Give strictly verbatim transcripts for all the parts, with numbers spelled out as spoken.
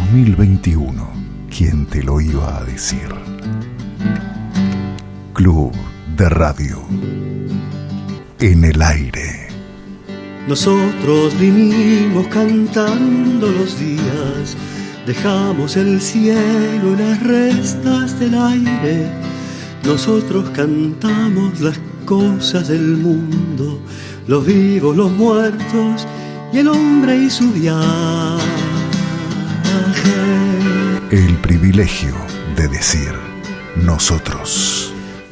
mil veintiuno. ¿Quién te lo iba a decir? Club de Radio. En el aire. Nosotros vinimos cantando los días, dejamos el cielo y las restas del aire. Nosotros cantamos las cosas del mundo, los vivos, los muertos y el hombre y su viaje. El privilegio de decir nosotros.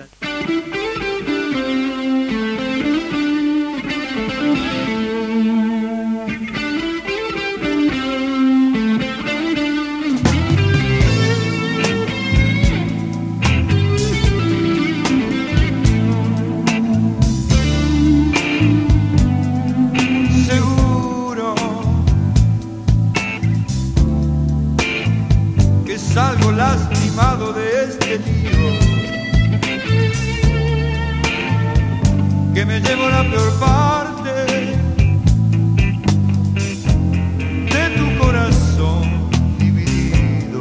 Salgo lastimado de este lío, que me llevo la peor parte de tu corazón dividido.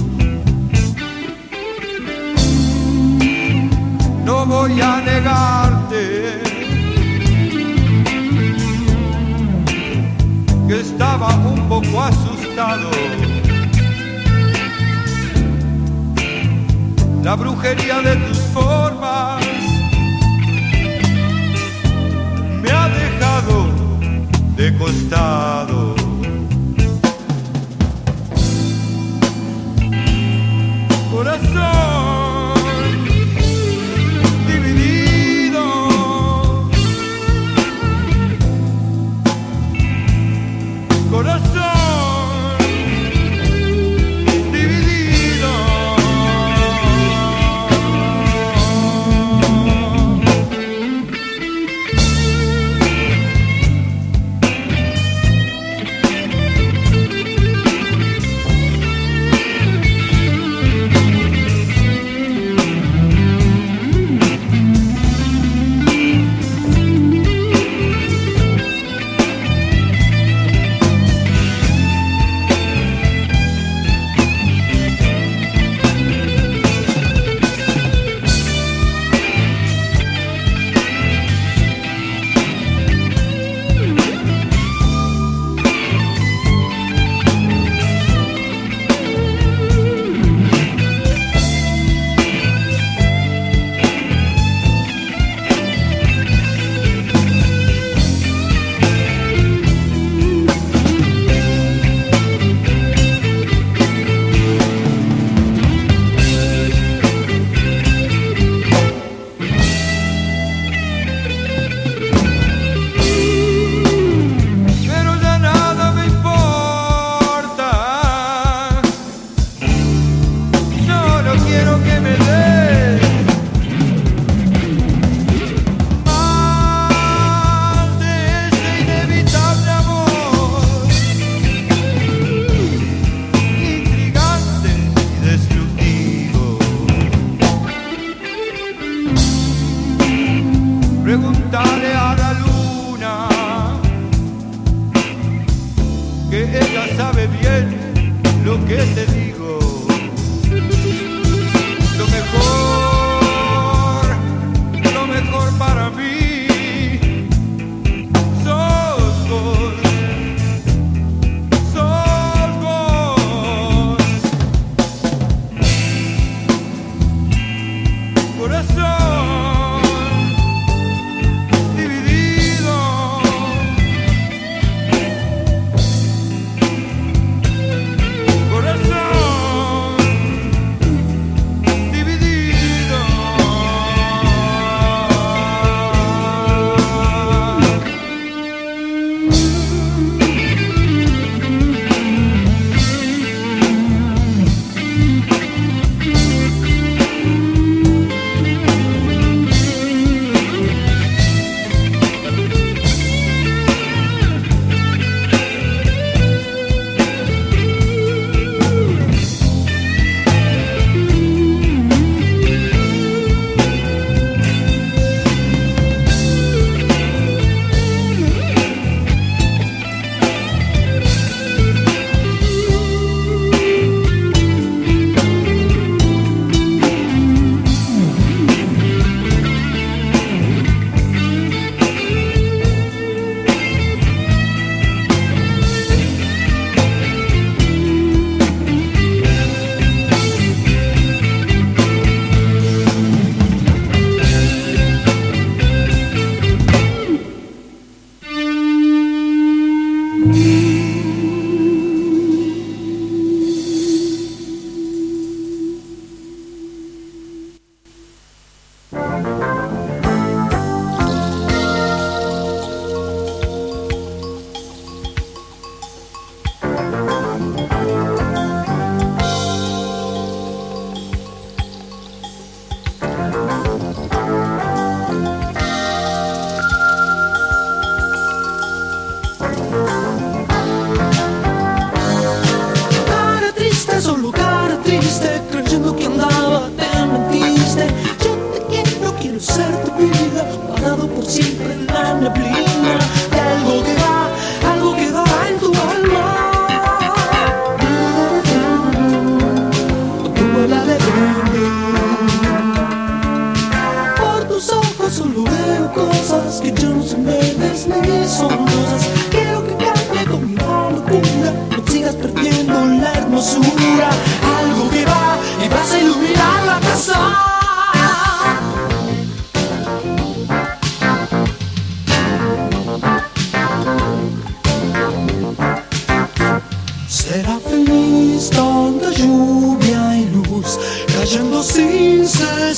No voy a negarte que estaba un poco asustado. La brujería de tus formas me ha dejado de costado. Corazón dividido, corazón. Pregúntale a la luna, que ella sabe bien lo que te digo. Lo mejor, lo mejor para mí sos vos, sos vos. Corazón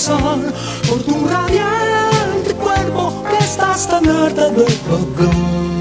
pasar por tu radiante cuerpo que estás tan harta de pagar.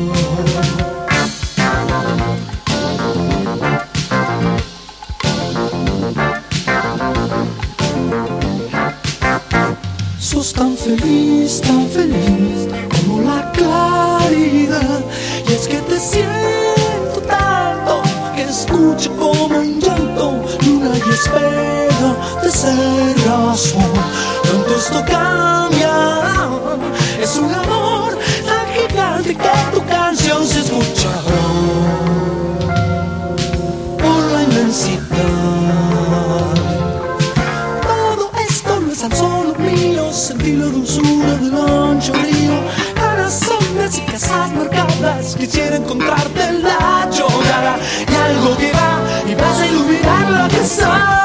Sos tan feliz, tan feliz como la claridad, y es que te siento tanto que escucho como un llanto, luna y espejo de ser razón. Tanto esto cambia, es un amor tan gigante que tu canción se escucha por la inmensidad. Todo esto no es tan solo mío, sentí la dulzura del ancho río. Corazones y casas marcadas, quisiera encontrarte en la llorada, y algo que va y vas a iluminar la casa.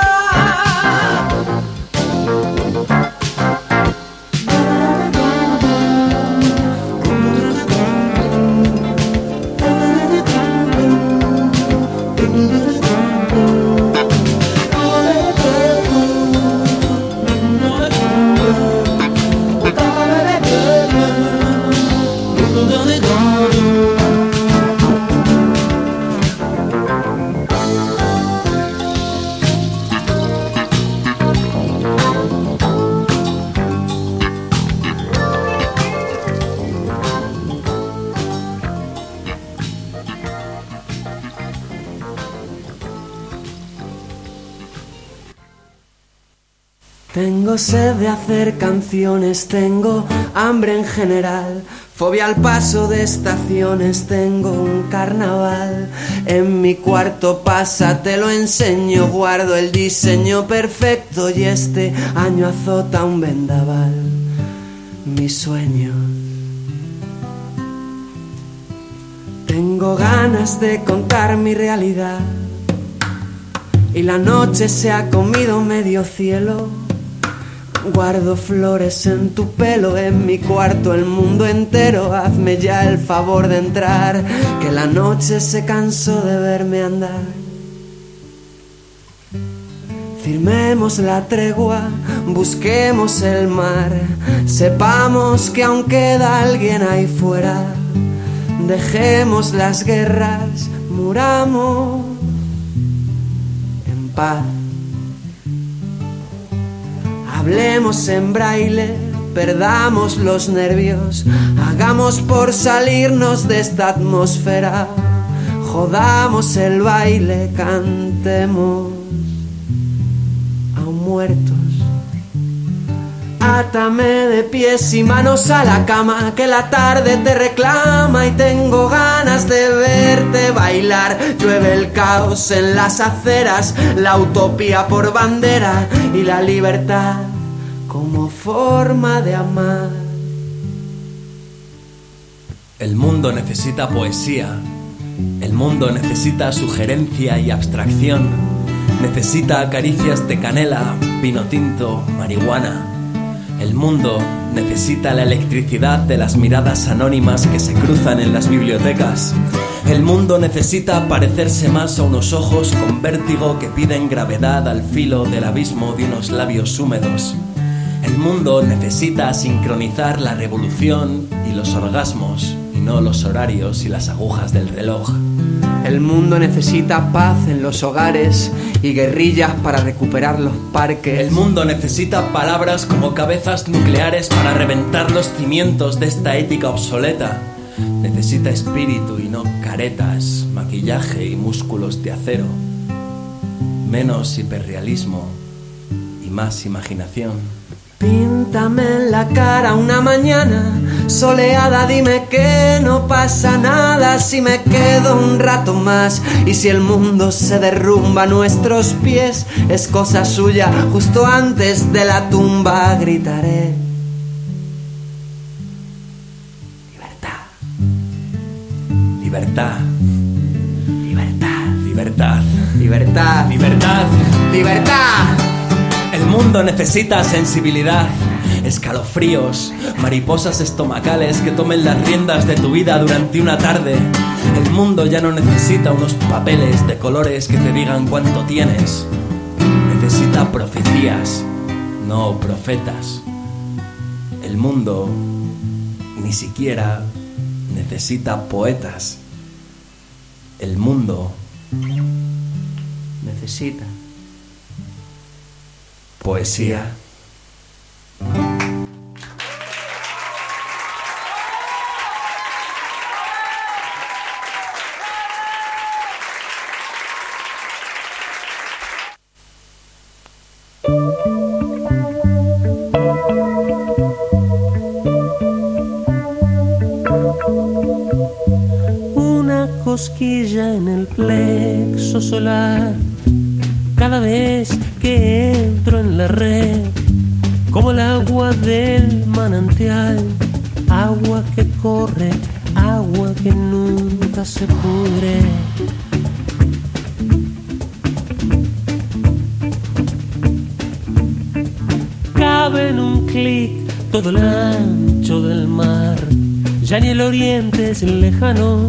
Tengo sed de hacer canciones, tengo hambre en general, fobia al paso de estaciones, tengo un carnaval. En mi cuarto pasa, te lo enseño, guardo el diseño perfecto y este año azota un vendaval mis sueños. Tengo ganas de contar mi realidad y la noche se ha comido medio cielo. Guardo flores en tu pelo, en mi cuarto el mundo entero. Hazme ya el favor de entrar, que la noche se cansó de verme andar. Firmemos la tregua, busquemos el mar, sepamos que aún queda alguien ahí fuera. Dejemos las guerras, muramos en paz. Hablemos en braille, perdamos los nervios, hagamos por salirnos de esta atmósfera, jodamos el baile, cantemos aún muertos. Átame de pies y manos a la cama, que la tarde te reclama y tengo ganas de verte bailar. Llueve el caos en las aceras, la utopía por bandera y la libertad como forma de amar. El mundo necesita poesía, el mundo necesita sugerencia y abstracción, necesita caricias de canela, vino tinto, marihuana. El mundo necesita la electricidad de las miradas anónimas que se cruzan en las bibliotecas. El mundo necesita parecerse más a unos ojos con vértigo que piden gravedad al filo del abismo de unos labios húmedos. El mundo necesita sincronizar la revolución y los orgasmos, y no los horarios y las agujas del reloj. El mundo necesita paz en los hogares y guerrillas para recuperar los parques. El mundo necesita palabras como cabezas nucleares para reventar los cimientos de esta ética obsoleta. Necesita espíritu y no caretas, maquillaje y músculos de acero. Menos hiperrealismo y más imaginación. Píntame en la cara una mañana soleada, dime que no pasa nada si me quedo un rato más. Y si el mundo se derrumba a nuestros pies, es cosa suya, justo antes de la tumba gritaré: libertad, libertad, libertad, libertad, libertad, libertad, libertad. El mundo necesita sensibilidad, escalofríos, mariposas estomacales que tomen las riendas de tu vida durante una tarde. El mundo ya no necesita unos papeles de colores que te digan cuánto tienes. Necesita profecías, no profetas. El mundo ni siquiera necesita poetas. El mundo necesita poesía. Una cosquilla en el plexo solar cada vez que entro en la red, como el agua del manantial, agua que corre, agua que nunca se pudre. Cabe en un clic todo el ancho del mar, ya ni el oriente es lejano.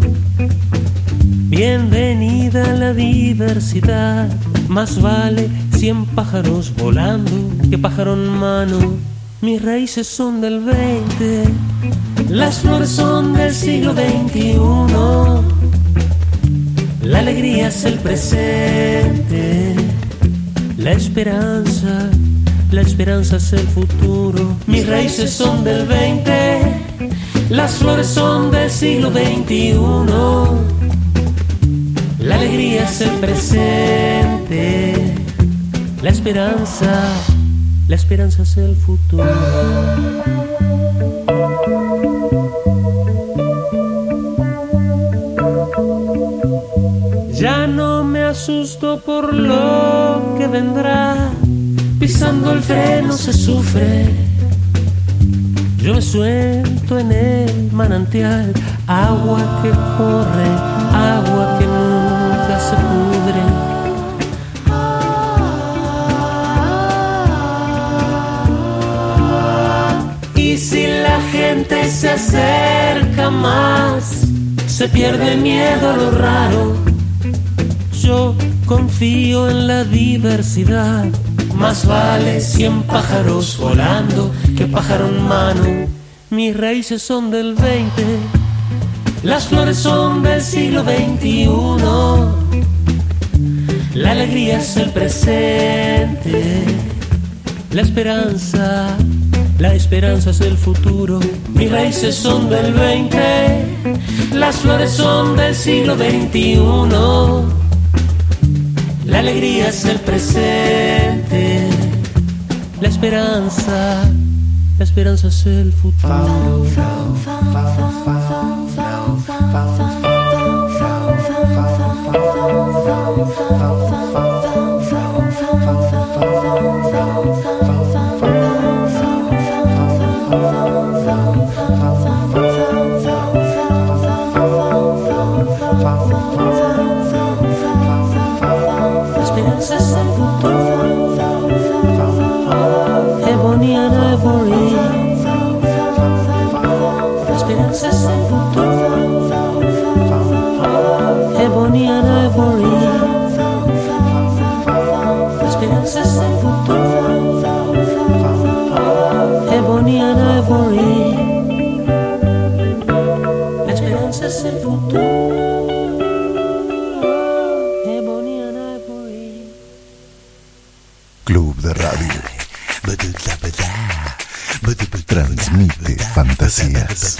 Bienvenida a la diversidad, más vale cien pájaros volando que pájaro en mano. Mis raíces son del veinte, las flores son del siglo veintiuno. La alegría es el presente, la esperanza, la esperanza es el futuro. Mis raíces son del veinte, las flores son del siglo veintiuno. La alegría es el presente, la esperanza, la esperanza es el futuro. Ya no me asusto por lo que vendrá, pisando el freno se sufre. Yo me suelto en el manantial, agua que corre, agua que nunca se pudre. Y si la gente se acerca más, se pierde miedo a lo raro. Yo confío en la diversidad, más vale cien pájaros volando que pájaro en mano. Mis raíces son del veinte, las flores son del siglo veintiuno. La alegría es el presente, la esperanza, la esperanza es el futuro. Mis raíces son del veinte, las flores son del siglo veintiuno. La alegría es el presente, la esperanza, la esperanza es el futuro. Ebony and Ivory, la esperanza es el futuro. Ebony and Ivory, la esperanza es el futuro. Ebony and Ivory, la esperanza es el futuro. Ebony and Ivory. Club de Radio. Transmite fantasías.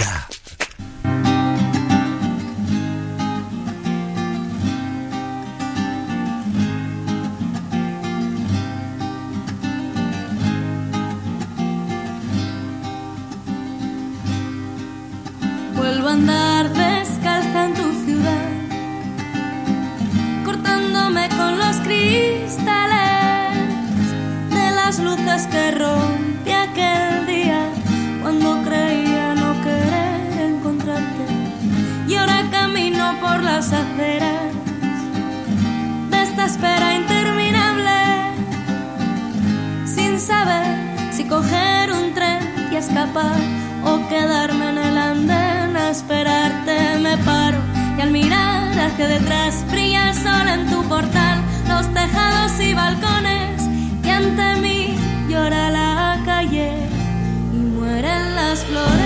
Vuelvo a andar descalza en tu ciudad, cortándome con los cristales de las luces que rompí aquel día cuando creía no querer encontrarte. Y ahora camino por las aceras de esta espera interminable, sin saber si coger un tren y escapar o quedarme en el andén a esperarte. Me paro y al mirar hacia detrás brilla el sol en tu portal, los tejados y balcones, y ante mí llora la las flores.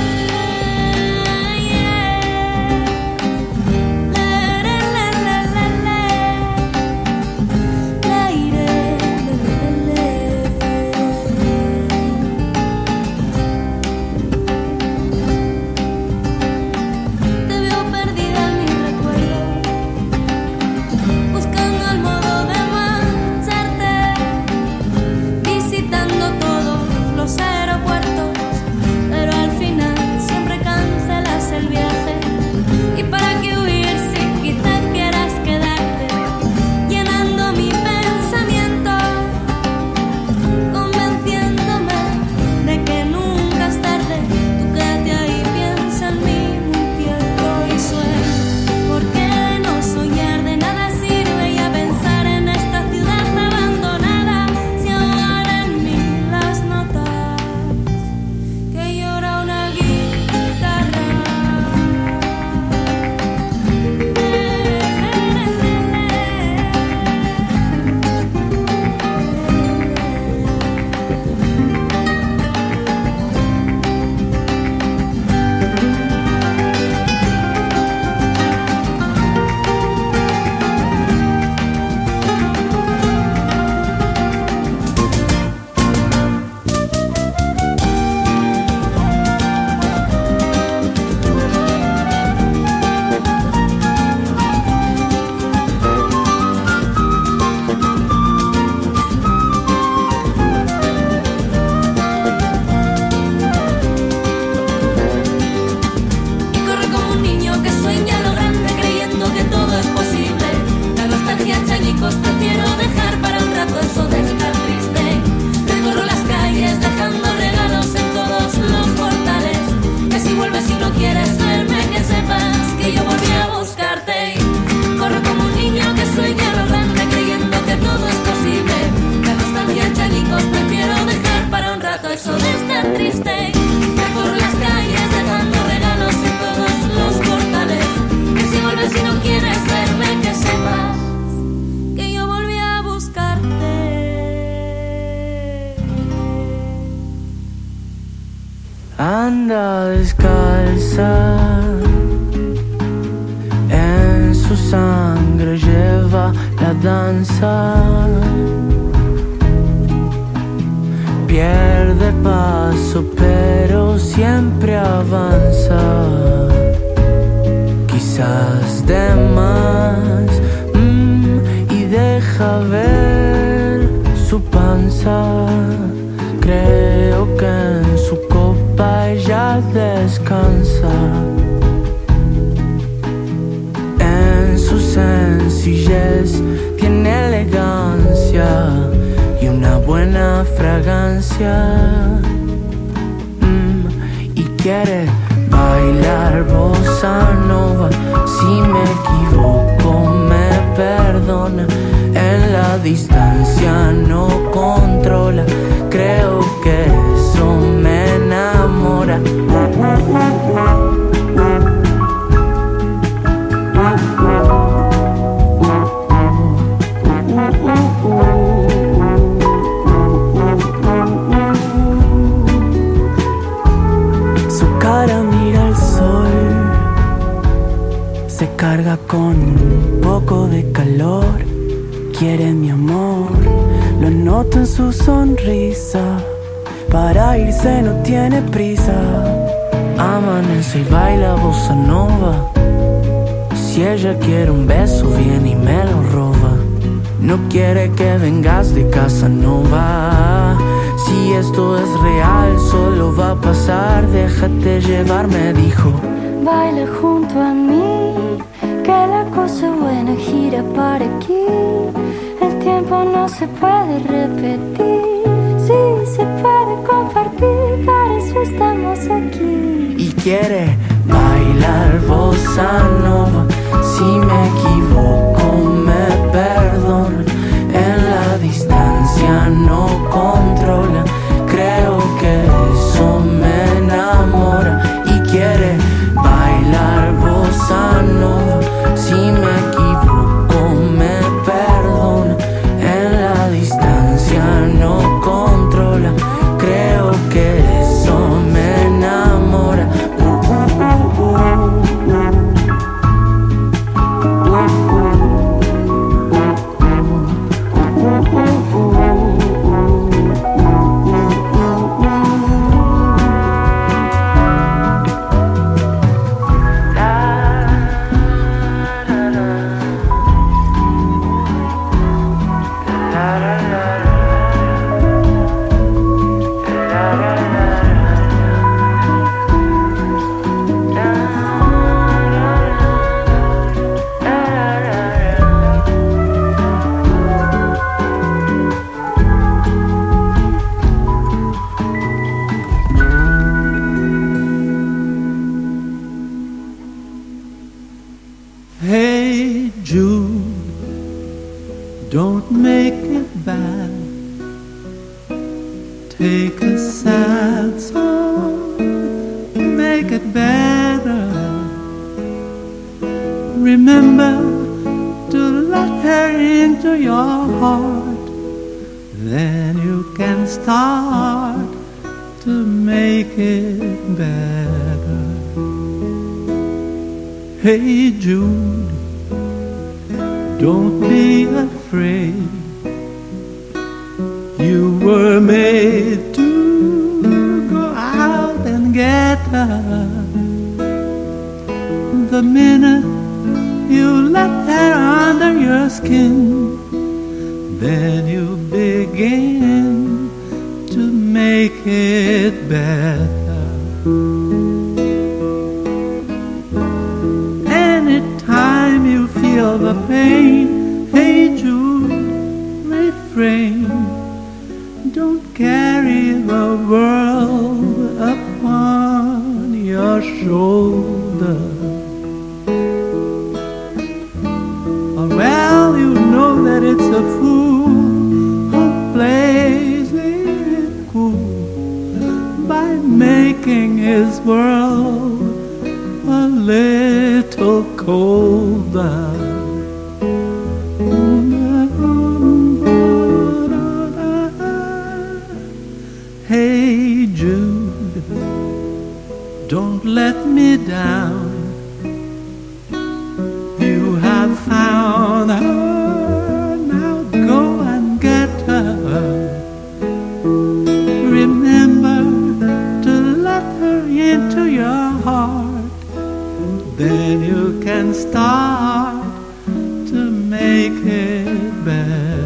Anda descalza, en su sangre lleva la danza. Pierde paso pero siempre avanza. Quizás de más mmm, y deja ver su panza. Creo que en su copa ella descansa. En su sencillez tiene elegancia y una buena fragancia. Mm, y quiere bailar bossa nova. Si me equivoco me perdona. En la distancia no controla. Creo que eso me enamora. Su cara mira al sol, se carga con un poco de calor. Quiere mi amor, lo noto en su sonrisa. Para irse no tiene prisa. Amanece y baila bossa nova. Si ella quiere un beso viene y me lo roba. No quiere que vengas de casa, no va. Si esto es real solo va a pasar. Déjate llevar, me dijo. Baila junto a mí, que la cosa buena gira para aquí. El tiempo no se puede repetir. Sí, se puede compartir, para eso estamos aquí. Y quiere bailar bossa nova. Si me equivoco me perdona. En la distancia no controla. Creo que eso me enamora. Y quiere bailar bossa nova. Si me equivoco me perdona. En la distancia no controla. Creo que eso me enamora. Don't make it bad. Take a sad song, make it better. Remember to let her into your heart. Then you can start to make it better. Hey Jude, don't be afraid. You were made to go out and get her. The minute you let her under your skin, then you begin to make it better. Anytime you feel the pain, hey Jude, refrain. Don't carry the world upon your shoulder. Or well, you know that it's a fool who plays it cool by making his world a little colder. Hey Jude, don't let me down. You have found her, now go and get her. Remember to let her into your heart. Then you can start to make it better.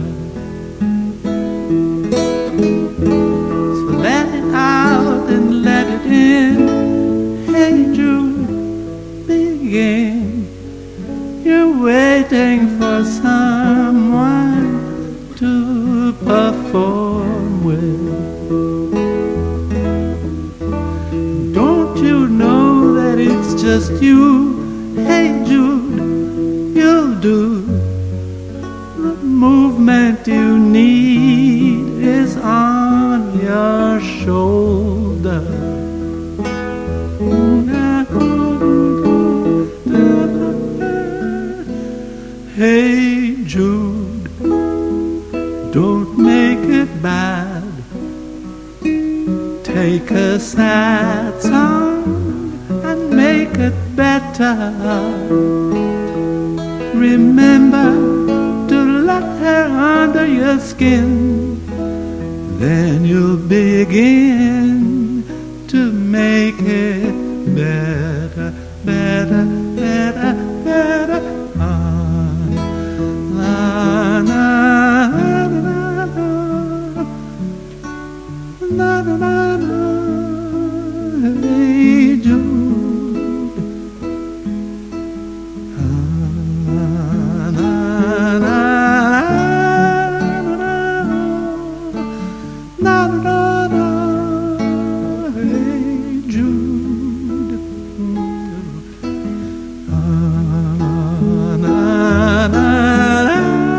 Let it out and let it in. Hey Jude, begin. You're waiting for someone to perform with. Don't you know that it's just you? Hey Jude, you'll do. The movement you need is on your shoulder. Hey Jude, don't make it bad. Take a sad song and make it better. Remember to let her under your skin. Then you'll begin to make it better, better, better, better. Ah, la, na, na, na, na, na, na, na. Hey Jude. Ah, na, na, na. Na, na, na, hey Jude. Ah, na, na, na,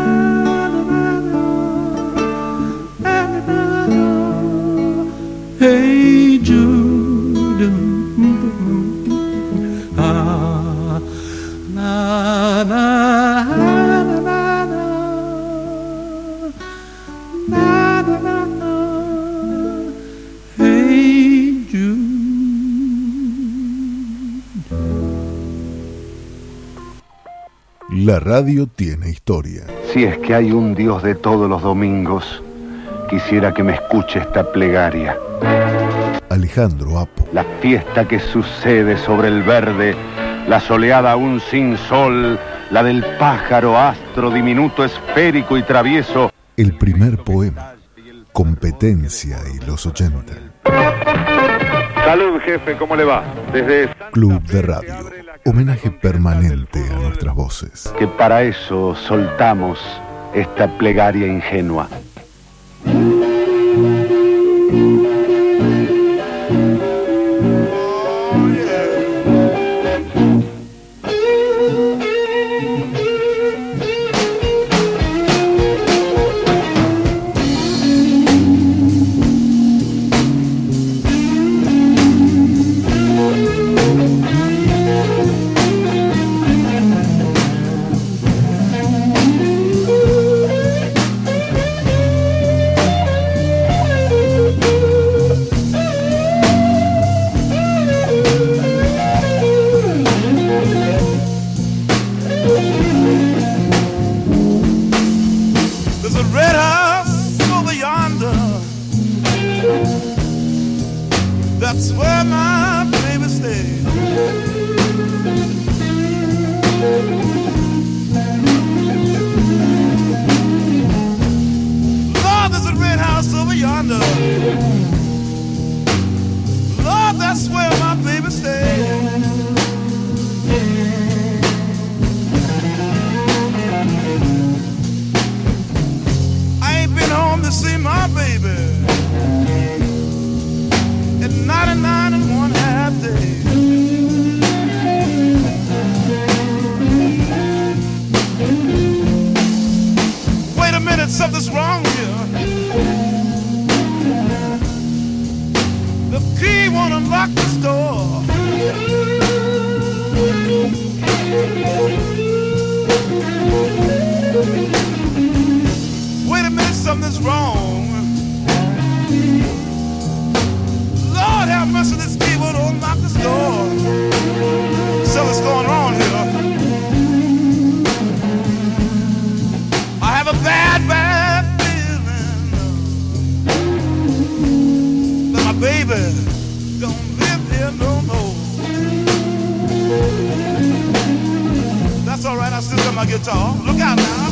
na, na, na, hey Jude. Ah, na, na, na, na, na, na, na. La radio tiene historia. Si es que hay un Dios de todos los domingos, quisiera que me escuche esta plegaria. Alejandro Apo. La fiesta que sucede sobre el verde, la soleada aún sin sol, la del pájaro astro diminuto, esférico y travieso. El primer poema, Competencia y los ochenta. Salud, jefe, ¿cómo le va? Desde Club de Radio, homenaje permanente a nuestras voces. Que para eso soltamos esta plegaria ingenua. That's where my baby stays. Lord, there's a red house over yonder. Lord, that's where my baby stays. I ain't been home to see my baby in ninety-nine and one half days. Wait a minute, something's wrong here. The key won't unlock this door. Wait a minute, something's wrong. Lord have mercy, this key won't unlock this door. Something's going on here. I have a bad, bad feeling that my baby don't live here no more. That's all right, I still got my guitar. Look out now.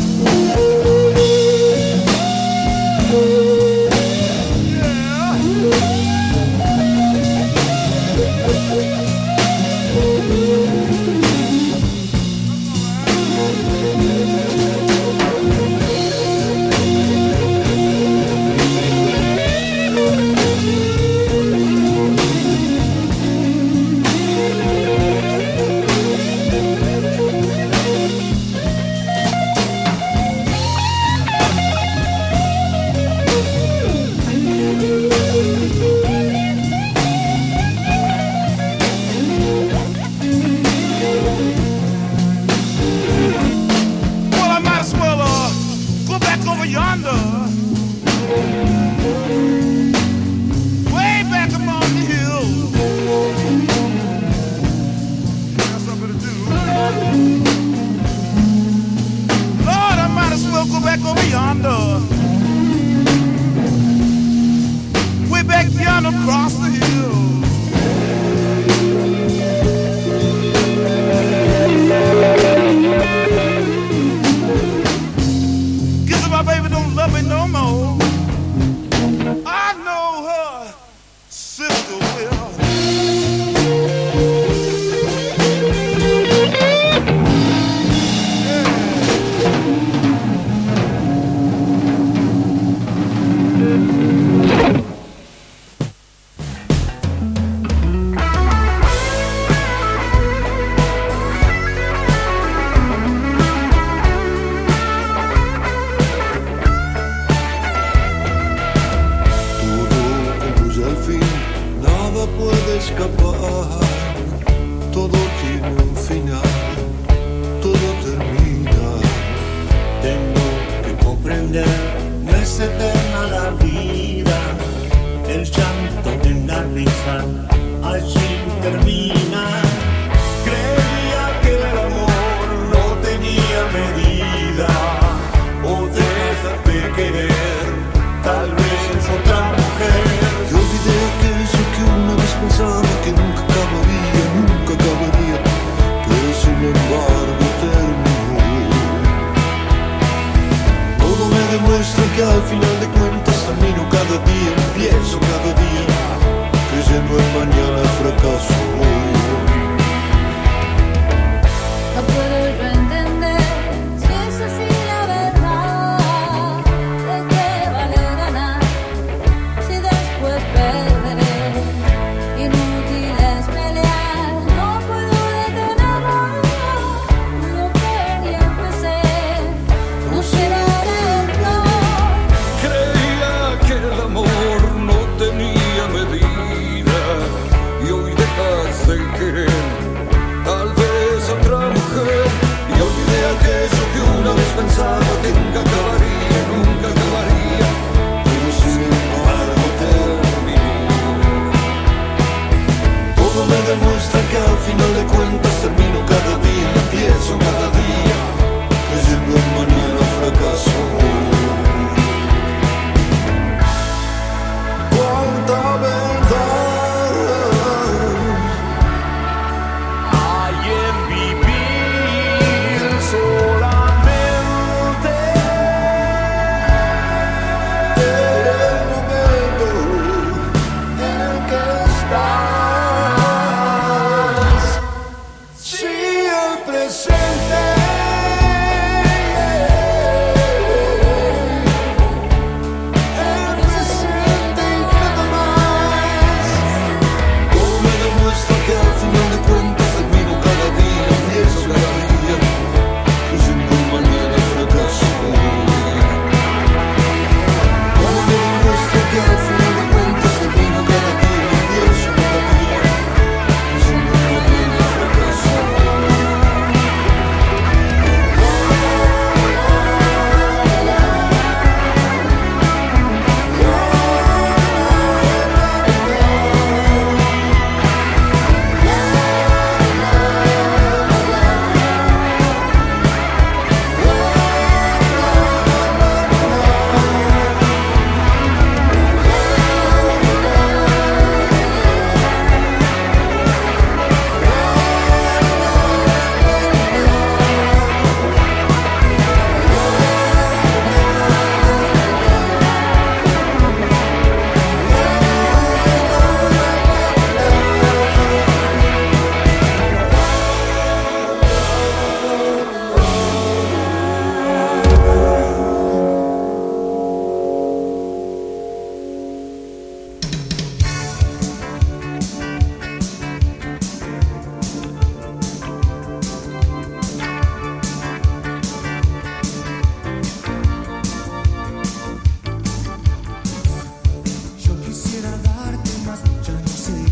Tenía medida y hoy dejas de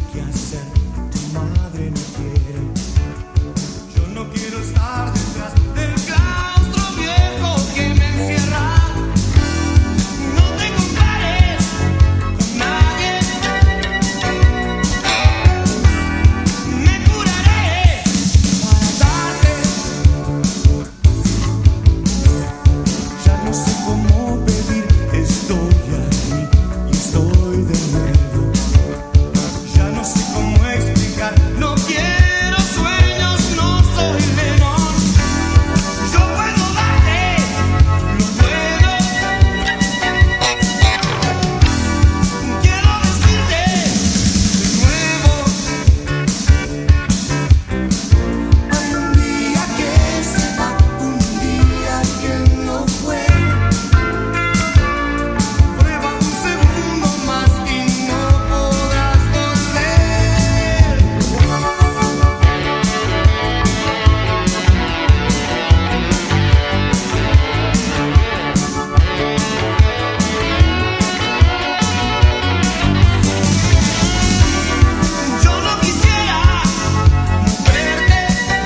qué hacer, tu madre no quiere. Yo no quiero estar detrás del claustro viejo que me encierra. No te compares con nadie. Me curaré para darte. Ya no sé cómo pedir, estoy aquí y estoy de nuevo. Ya no sé cómo explicar, no quiero sueños, no soy Lennon. Yo puedo darte lo bueno. Quiero decirte de nuevo. Hay un día que se va, un día que no fue. Prueba un segundo más y no podrás volver. Yo no quisiera verte.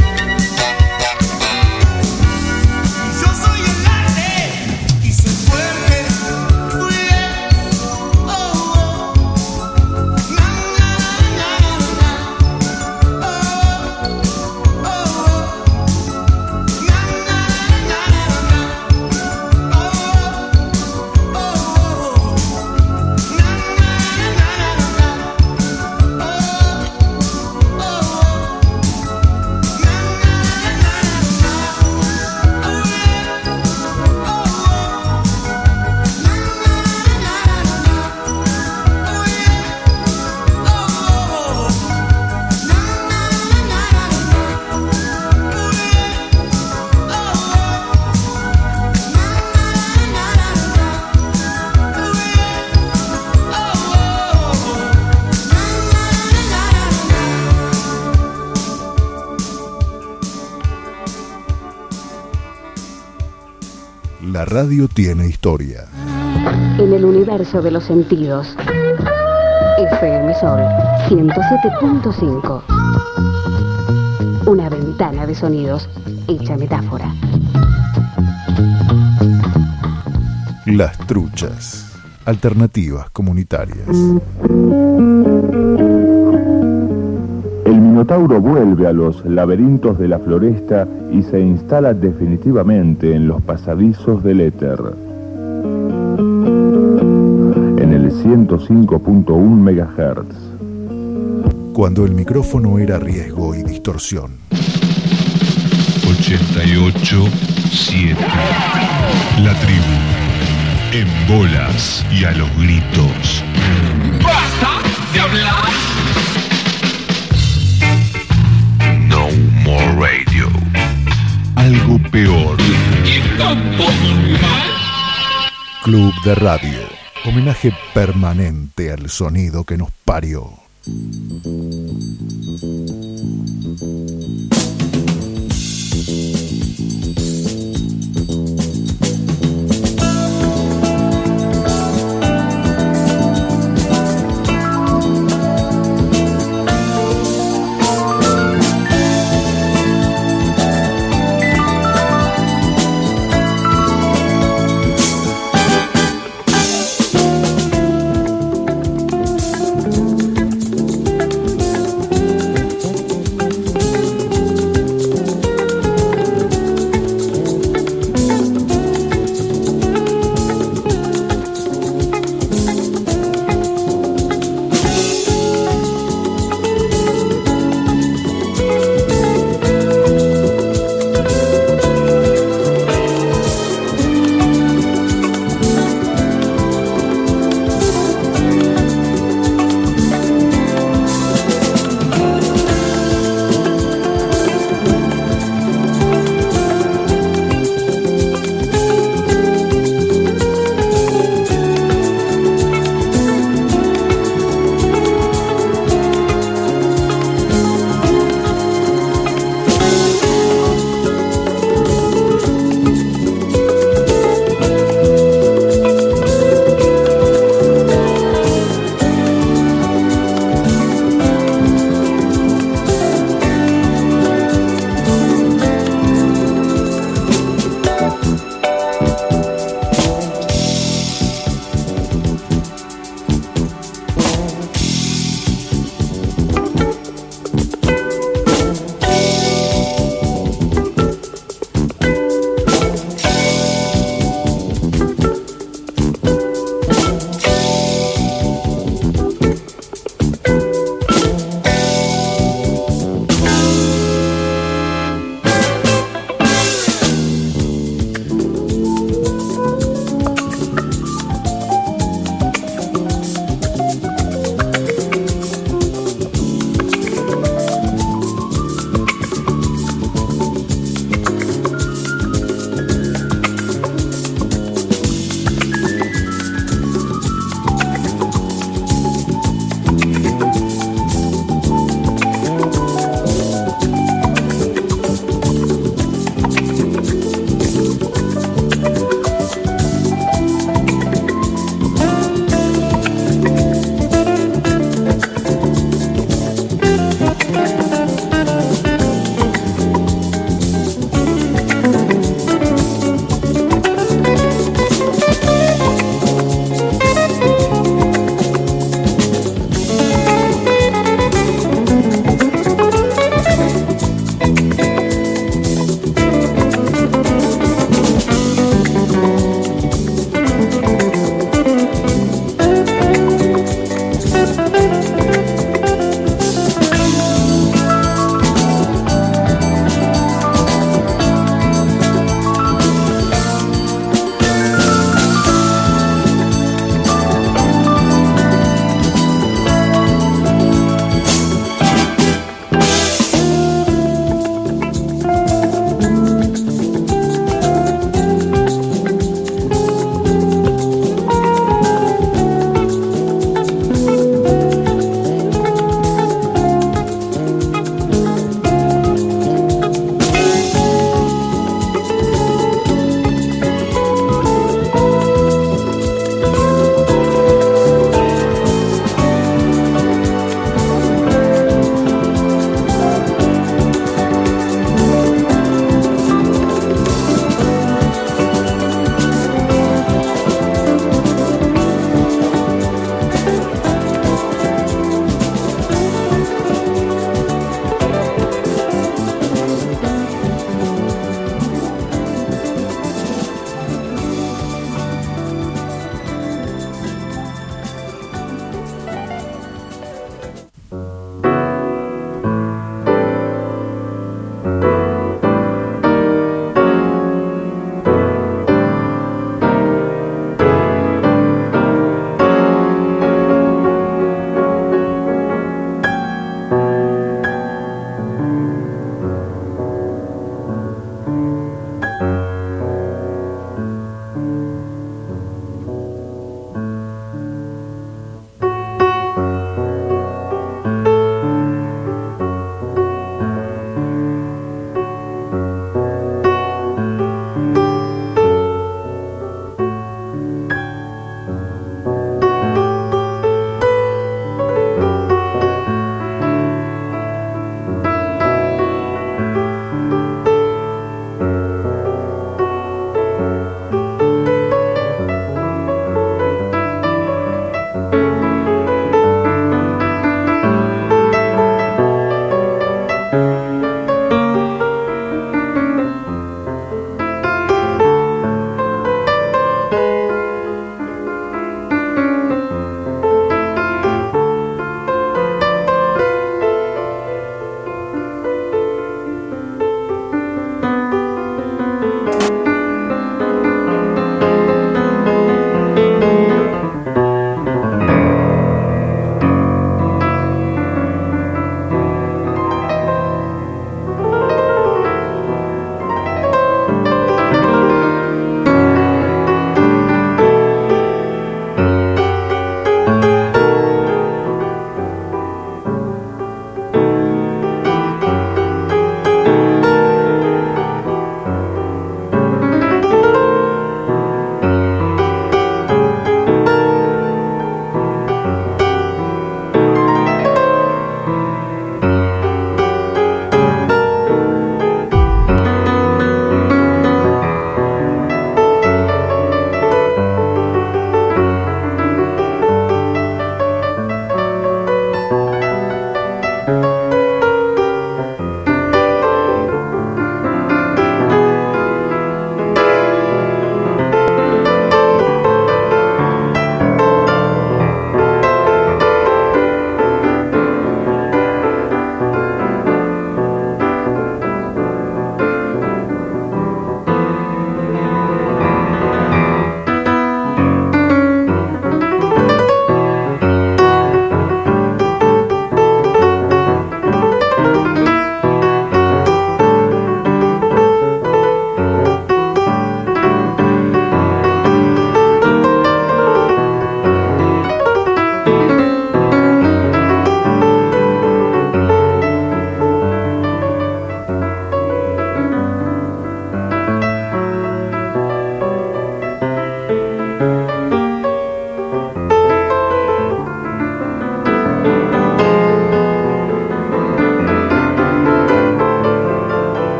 Yo soy el arte y soy fuerte. Oh, yeah. Oh, oh. Na, na, na, na, na. Oh, oh, oh. Na, na, na, na, na. Oh, oh, oh. Na, na, na, na, na. Oh, oh, oh. La radio tiene historia. En el universo de los sentidos. F M Sol ciento siete punto cinco. Una ventana de sonidos hecha metáfora. Las truchas. Alternativas comunitarias. El Minotauro vuelve a los laberintos de la floresta y se instala definitivamente en los pasadizos del éter. En el ciento cinco punto uno megahertz. Cuando el micrófono era riesgo y distorsión. ochenta y ocho siete. La tribu. En bolas y a los gritos. ¡Basta de hablar! No More Radio. Algo peor. Club de Radio. Homenaje permanente al sonido que nos parió.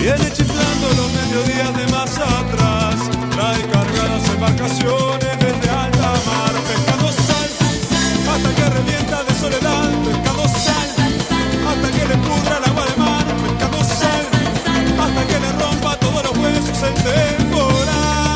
Viene chiflando los mediodías de más atrás, trae cargadas embarcaciones desde alta mar, pescando sal, hasta que revienta de soledad, pescando sal, hasta que le pudra el agua de mar, pescando sal, hasta que le rompa todos los huesos el temporal.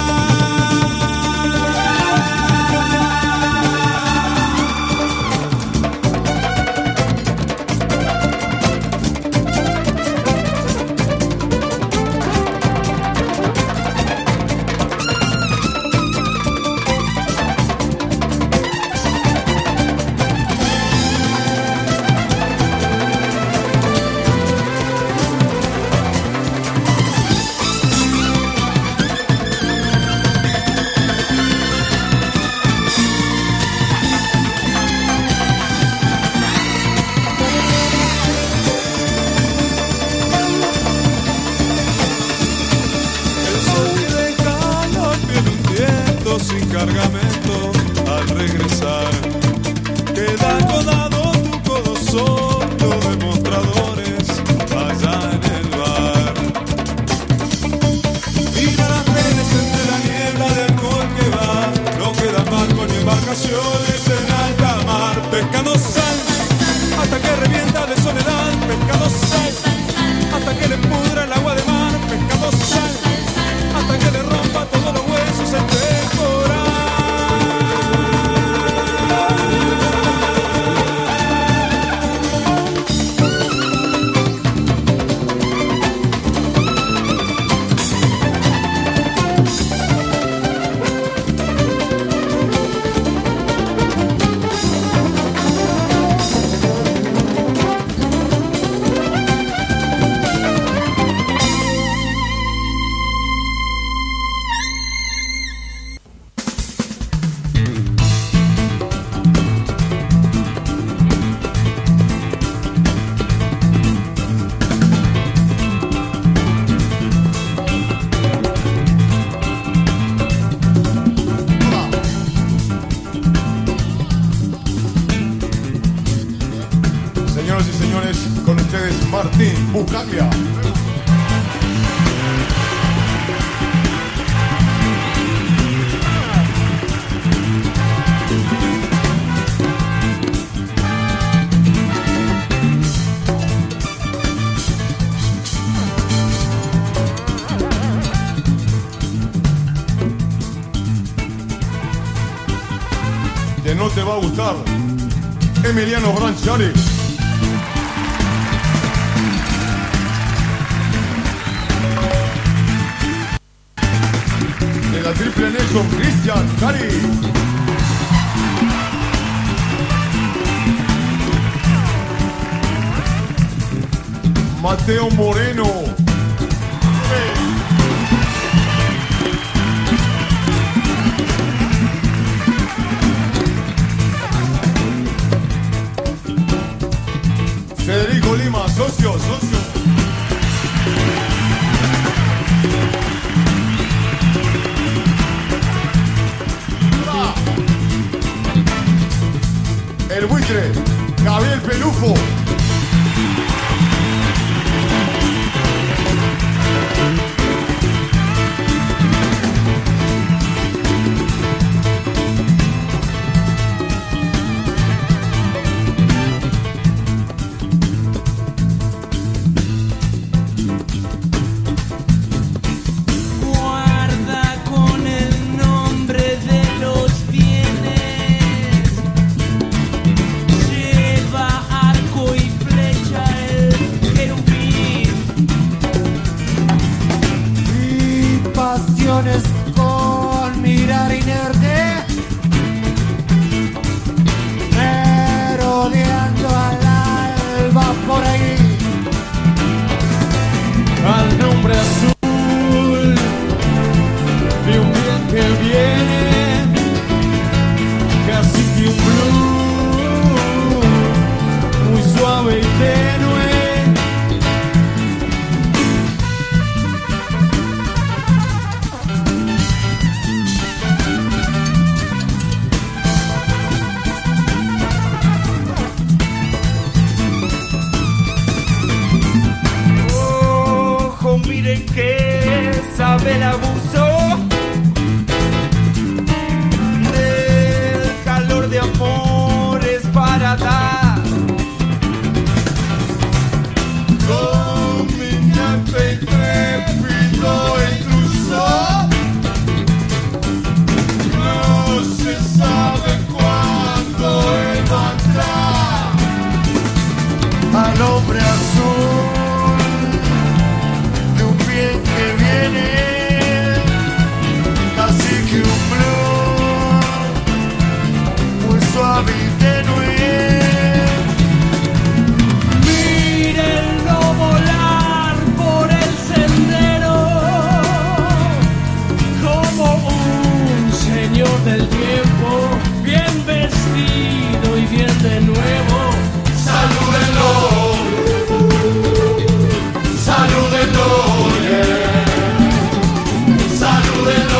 Sin cargamento al regresar, queda acodado tu codo solo de mostradores allá en el bar. Mira las redes entre la niebla de alcohol que va, no quedan barcos ni embarcaciones en alta mar, pescando sal hasta que revienta de soledad, pescando sal hasta que le pudra el agua de mar, pescando sal hasta que le rompa todos los huesos el temporal. Martín Buscaglia. Que no te va a gustar, Emiliano Branchiari. La Triple Nelson, Cristian Cari. Mateo Moreno. Federico Lima, socio, socio. El buitre, Gabriel Pelufo. Con mirar inerte, merodeando al alba por ahí, al nombre azul de un bien que viene, casi que un blue muy suave y tenue. mira bien que sabe el abuso del calor de amores para dar. Dominante, intrépido, intruso, no se sabe cuándo él va a entrar al hombre azul de un bien que viene, así que un blue muy suave y tenue. Mírenlo volar por el sendero como un señor del tiempo, bien vestido y bien de nuevo. Salúdenlo, salúdenlo, yeah. Salúdenlo,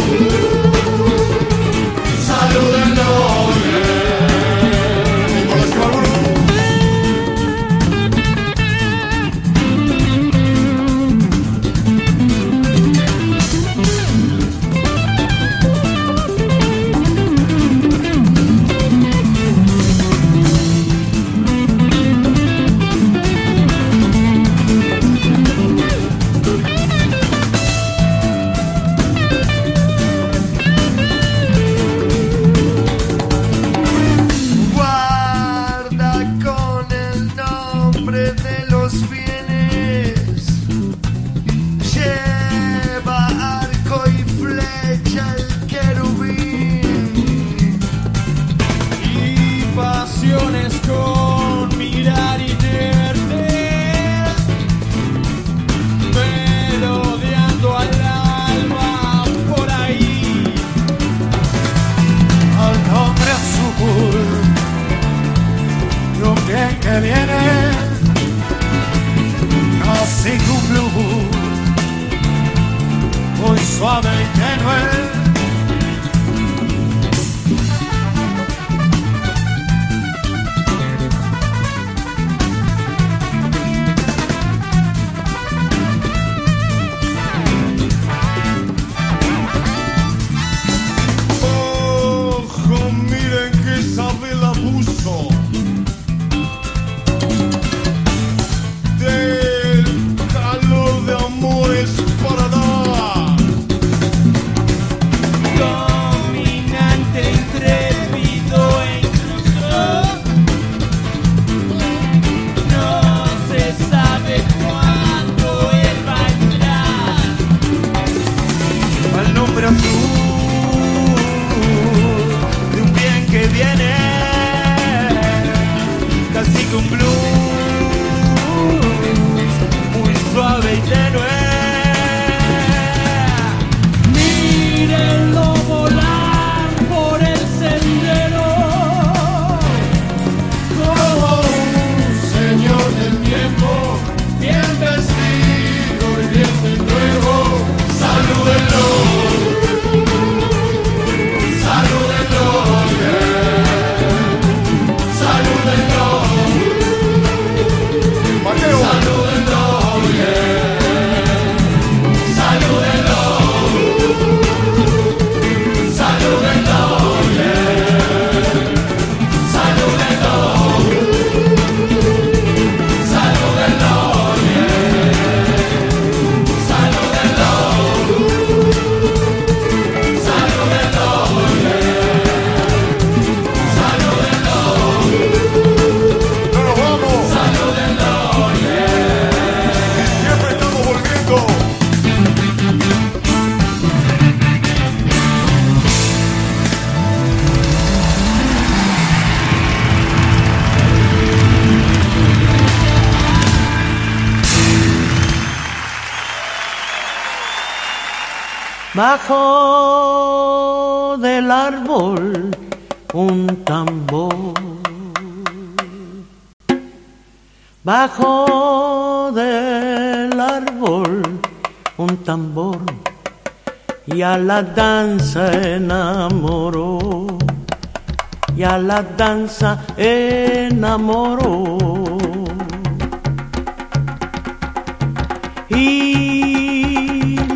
salúdenlo, Guarda con el nombre de los bienes, lleva arco y flecha el querubín, y pasiones con mirar inerte, merodeando al alba por ahí. al hombre azul, lo bien que viene, así que un blue muy suave y tenue. Ojo, miren que sabe el abuso del calor de amores para dar. Dominante, intrépido e intruso, no se sabe cuándo él va a entrar Al nombre azul de un bien que viene, casi que un blues muy suave y tenue. Mírenlo volar por el sendero como un señor del tiempo, bien vestido y bien de nuevo. Salúdenlo, salúdenlo, yeah. Salúdenlo, salúdenlo, yeah. Salúdenlo, salúdenlo, yeah. Salúdenlo, salúdenlo, yeah. Salúdenlo, salúdenlo, yeah. Salúdenlo, ¡No nos vamos! salúdenlo, yeah. ¡Siempre estamos volviendo! Bajo del árbol un tambor, bajo del árbol un tambor, y a la danza enamoró, y a la danza enamoró. Y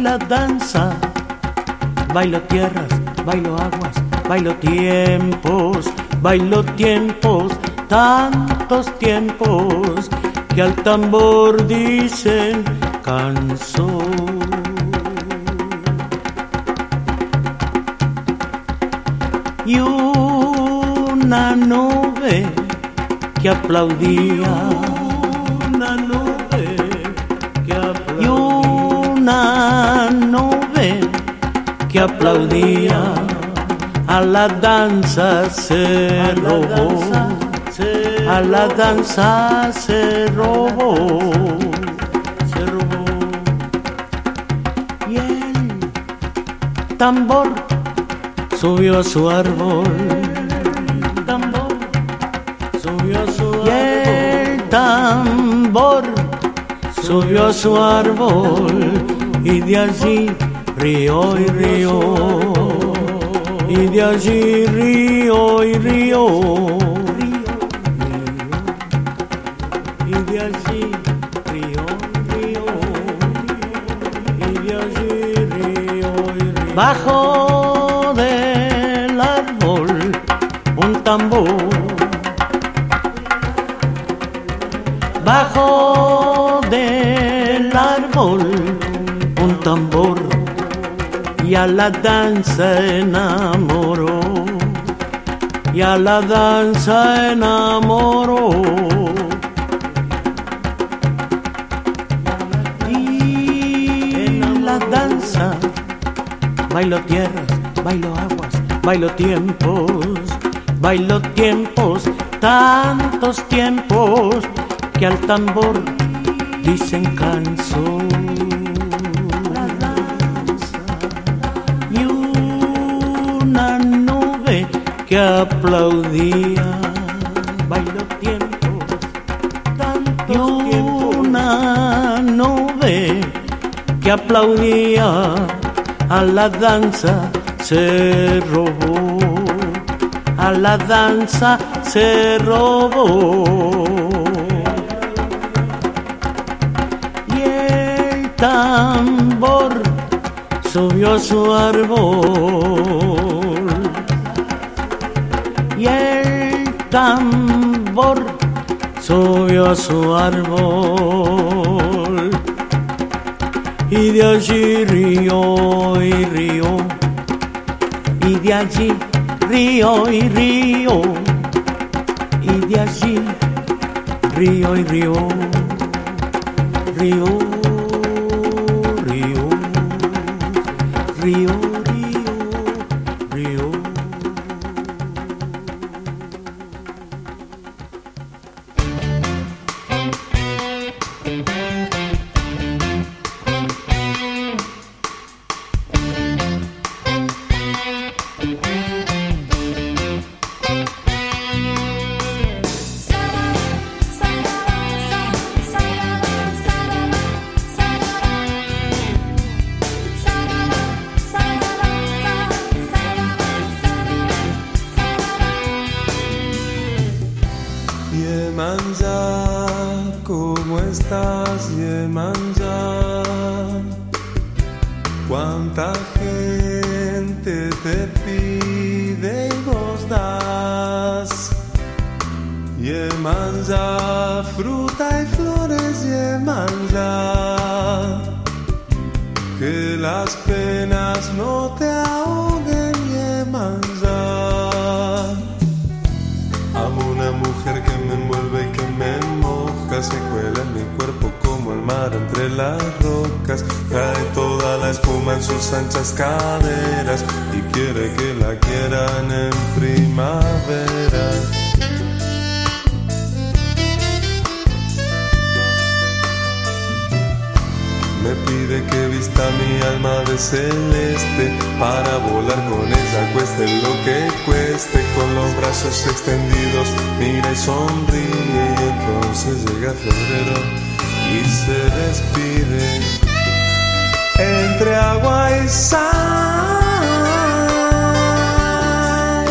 la danza. Bailo tierras, bailo aguas, bailo tiempos, bailo tiempos, tantos tiempos que al tambor dicen canción. Y una nube que aplaudía, una nube que aplaudía, y una nube que aplaudía a la danza se robó, a la danza se robó, se robó. Y el tambor subió a su árbol, tambor subió a su árbol, y el tambor subió a su árbol, y de allí río y río, y de allí río y río, y de allí río y río, y de allí río y río. Bajo del árbol un tambor, bajo del árbol un tambor, y a la danza enamoró, y a la danza enamoró. Y en la danza bailo tierras, bailo aguas, bailo tiempos, bailo tiempos, tantos tiempos que al tambor dicen canción. Y una nube que aplaudía, bailo tiempos, tantos y una nube que aplaudía a la danza se robó, a la danza se robó. Y el tambor subió a su árbol, y el tambor subió a su árbol, y de allí río y río, y de allí río y río, y de allí río y río, río, río, río, río, río. ¿Cómo estás, Yemanja? ¿Cuánta gente te pide y vos das? Yemanja, fruta y flores, Yemanja, que las penas no te ahoguen, Yemanja. Amo una mujer que me envuelve y que me moja, se cuela en mi cuerpo como el mar entre las rocas, trae toda la espuma en sus anchas caderas y quiere que la quieran en primavera. Me pide que vista mi alma de celeste para volar con ella, cueste lo que cueste, con los brazos extendidos mira y sonríe, y entonces llega febrero y se despide entre agua y sal,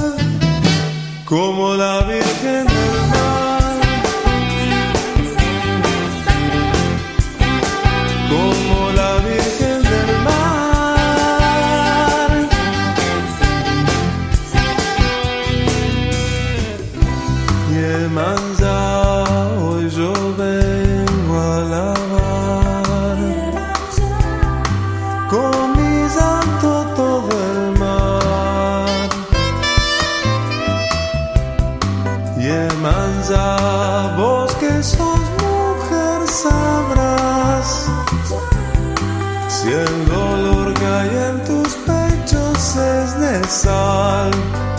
como la Virgen del Mar, como la Virgen del Si el dolor que hay en tus pechos es de sal.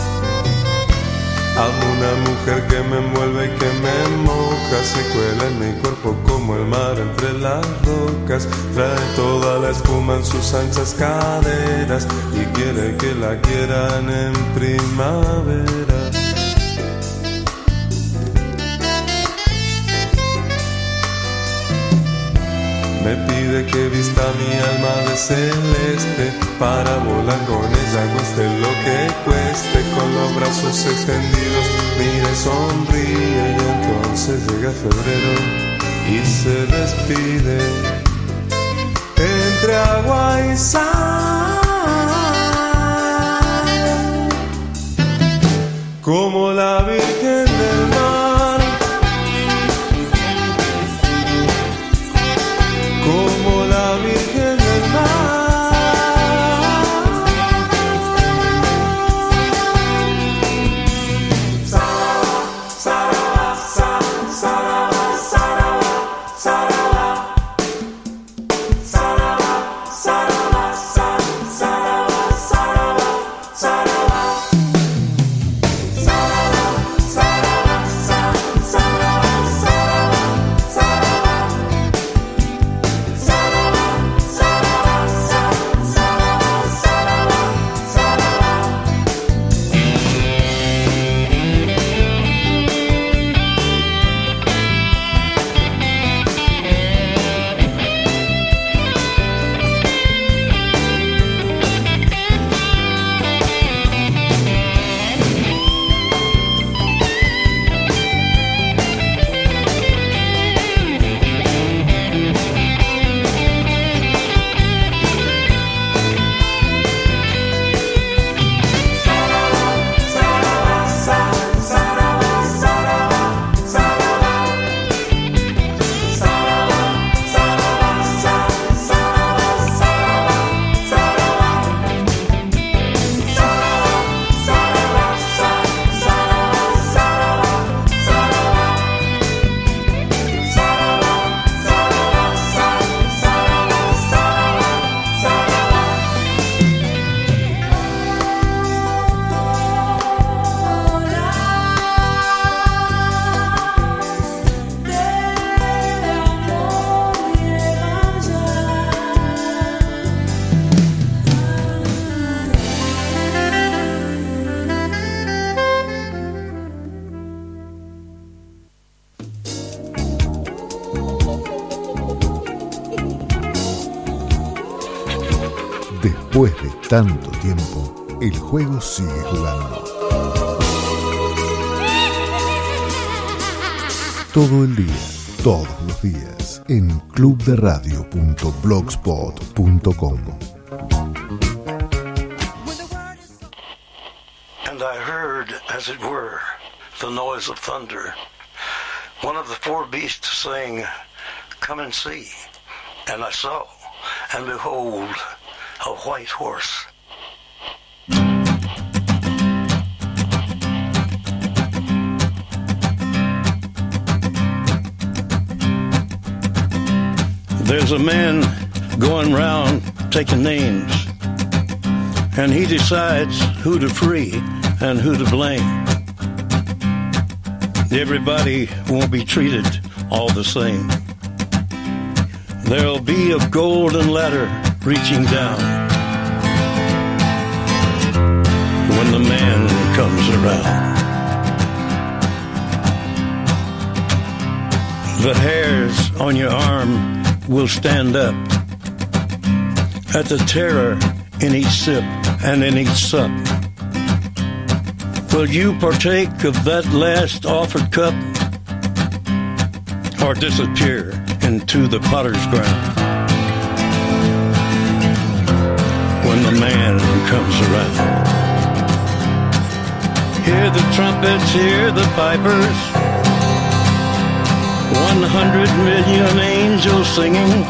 Amo una mujer que me envuelve y que me moja, se cuela en mi cuerpo como el mar entre las rocas. Trae toda la espuma en sus anchas caderas y quiere que la quieran en primavera. Me pide que vista mi alma de celeste para volar con ella, cueste lo que cueste, con los brazos extendidos, mire, sonríe, y entonces llega febrero y se despide entre agua y sal, como la Virgen del Mar, como la Virgen del Mar. Saraba, saraba, saraba, saraba, saraba, saraba, saraba, saraba, saraba, saraba. Después de tanto tiempo, el juego sigue jugando. Todo el día, todos los días, en club de radio punto blogspot punto com. And I heard, as it were, the noise of thunder. One of the four beasts saying, "Come and see." And I saw, and behold, a white horse. There's a man going round taking names, and he decides who to free and who to blame. Everybody won't be treated all the same. There'll be a golden ladder reaching down when the man comes around. The hairs on your arm will stand up at the terror in each sip and in each sup. Will you partake of that last offered cup, or disappear into the potter's ground when the man comes around? Hear the trumpets, hear the pipers, one hundred million angels singing.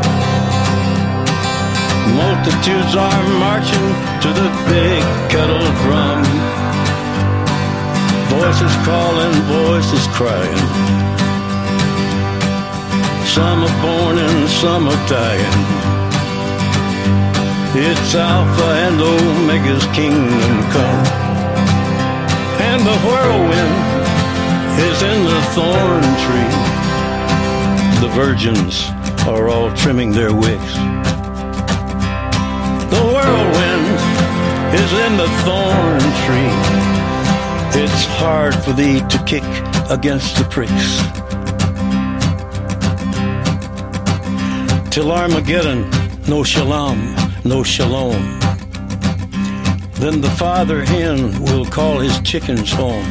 Multitudes are marching to the big kettle drum. Voices calling, voices crying. Some are born and some are dying. It's Alpha and Omega's kingdom come. And the whirlwind is in the thorn tree. The virgins are all trimming their wicks. The whirlwind is in the thorn tree. It's hard for thee to kick against the pricks. Till Armageddon, no shalom, no shalom. Then the father hen will call his chickens home.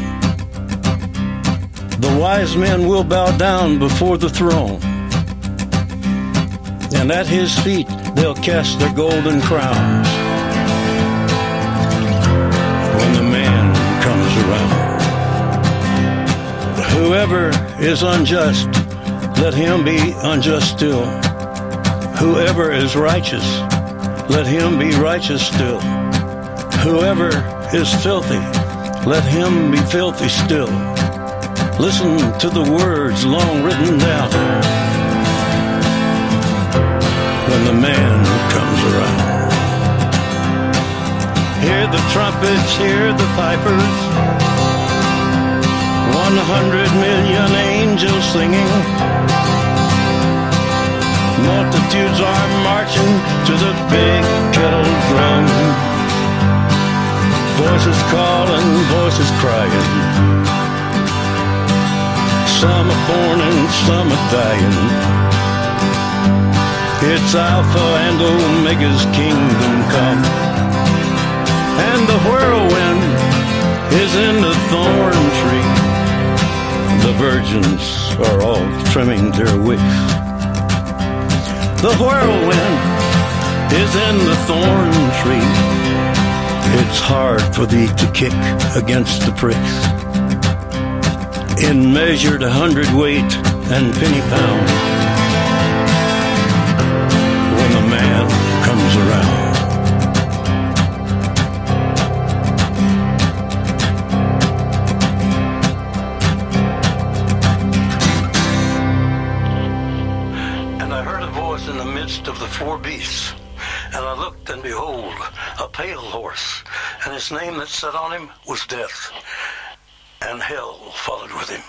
The wise men will bow down before the throne, and at his feet they'll cast their golden crowns. When the man comes around, whoever is unjust, let him be unjust still. Whoever is righteous, let him be righteous still. Whoever is filthy, let him be filthy still. Listen to the words long written down. When the man comes around, hear the trumpets, hear the pipers. One hundred million angels singing. Multitudes are marching to the big kettle drum. Voices calling, voices crying. Some are born and some are dying. It's Alpha and Omega's kingdom come. And the whirlwind is in the thorn tree. The virgins are all trimming their wicks. The whirlwind is in the thorn tree. It's hard for thee to kick against the pricks. In measured hundredweight and penny pound, when the man comes around. In the midst of the four beasts, and I looked, and behold, a pale horse, and his name that sat on him was Death, and hell followed with him.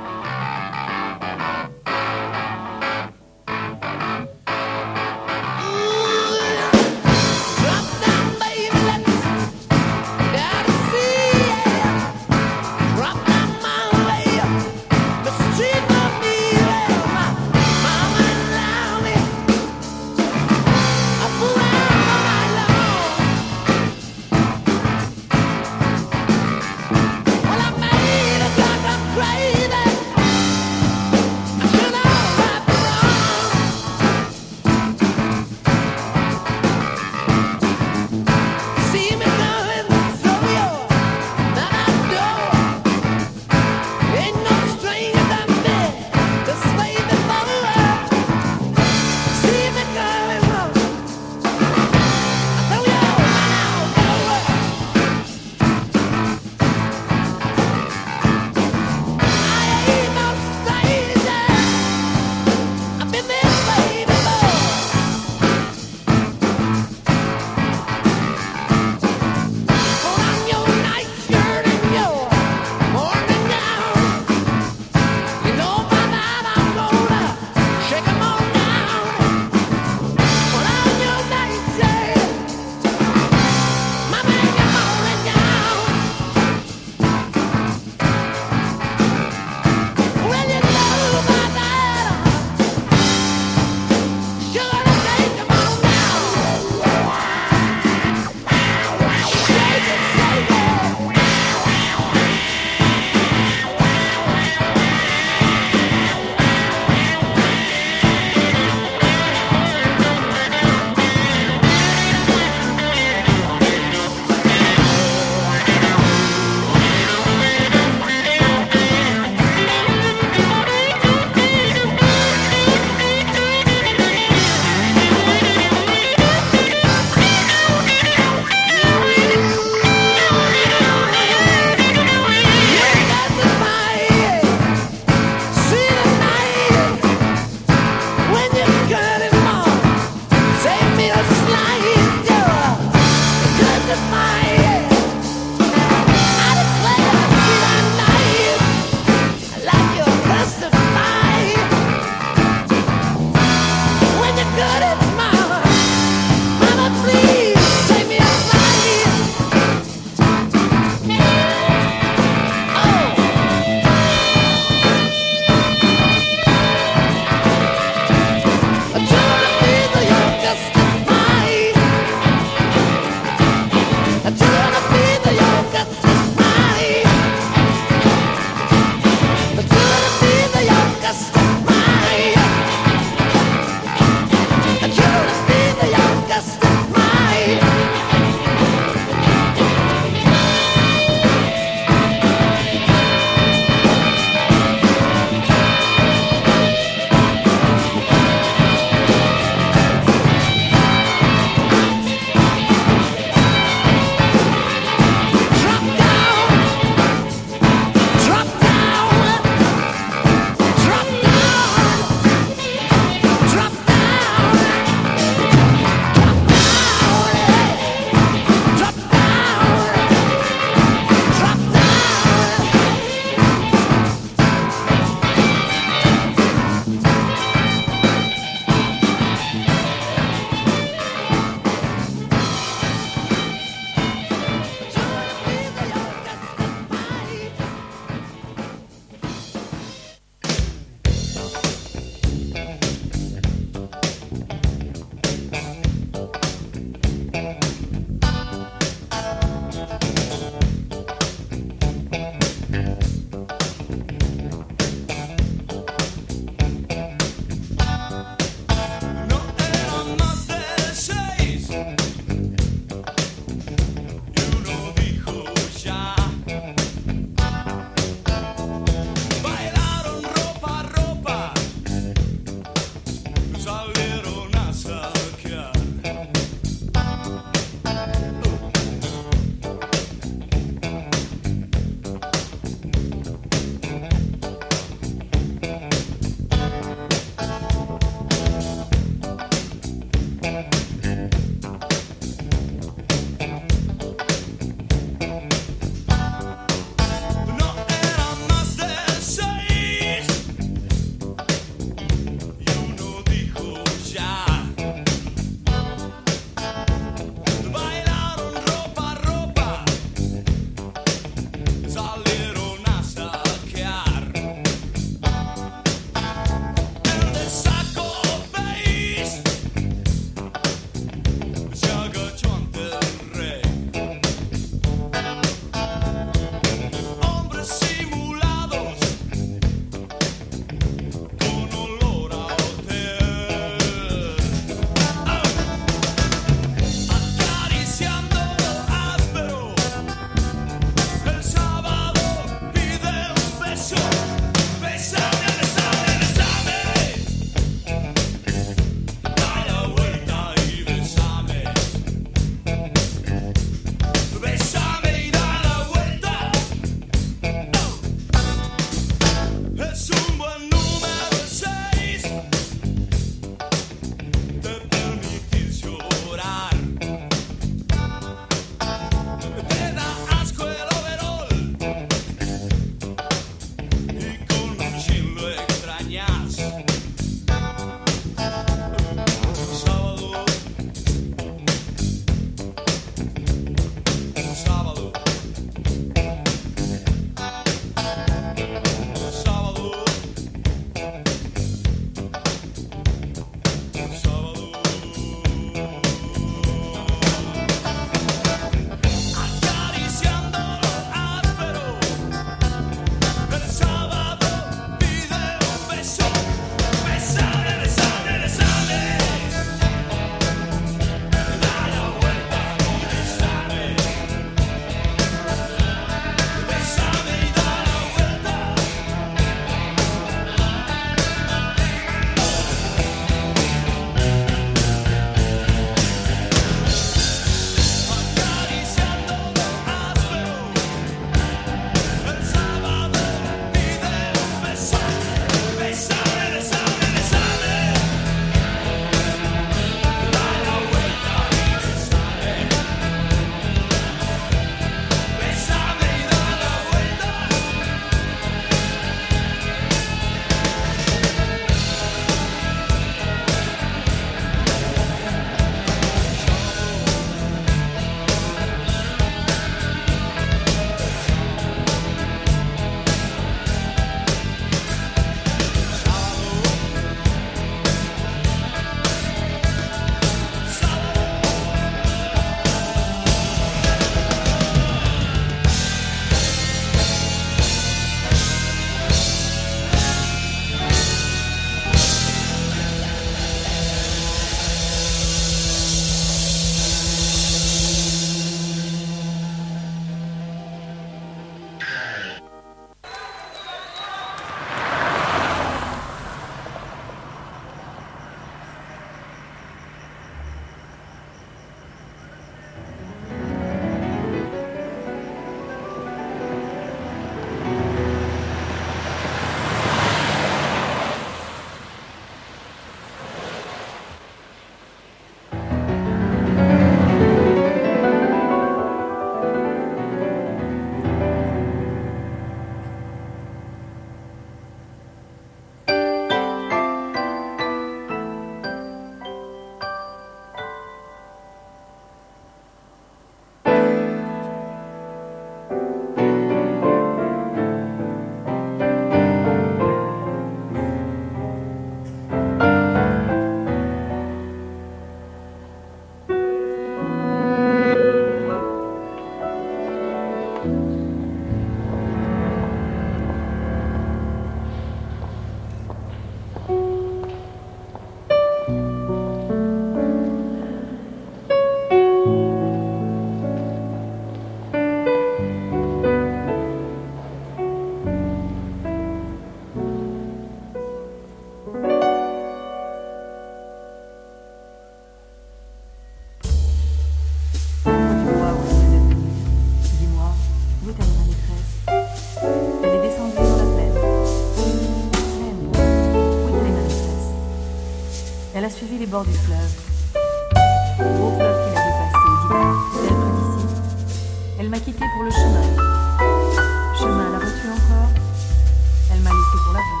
Elle a suivi les bords du fleuve. Gros fleuve qui l'a dépassé. Dit-elle près d'ici? Elle m'a quitté pour le chemin. Chemin, la vois-tu encore? Elle m'a laissé pour la route.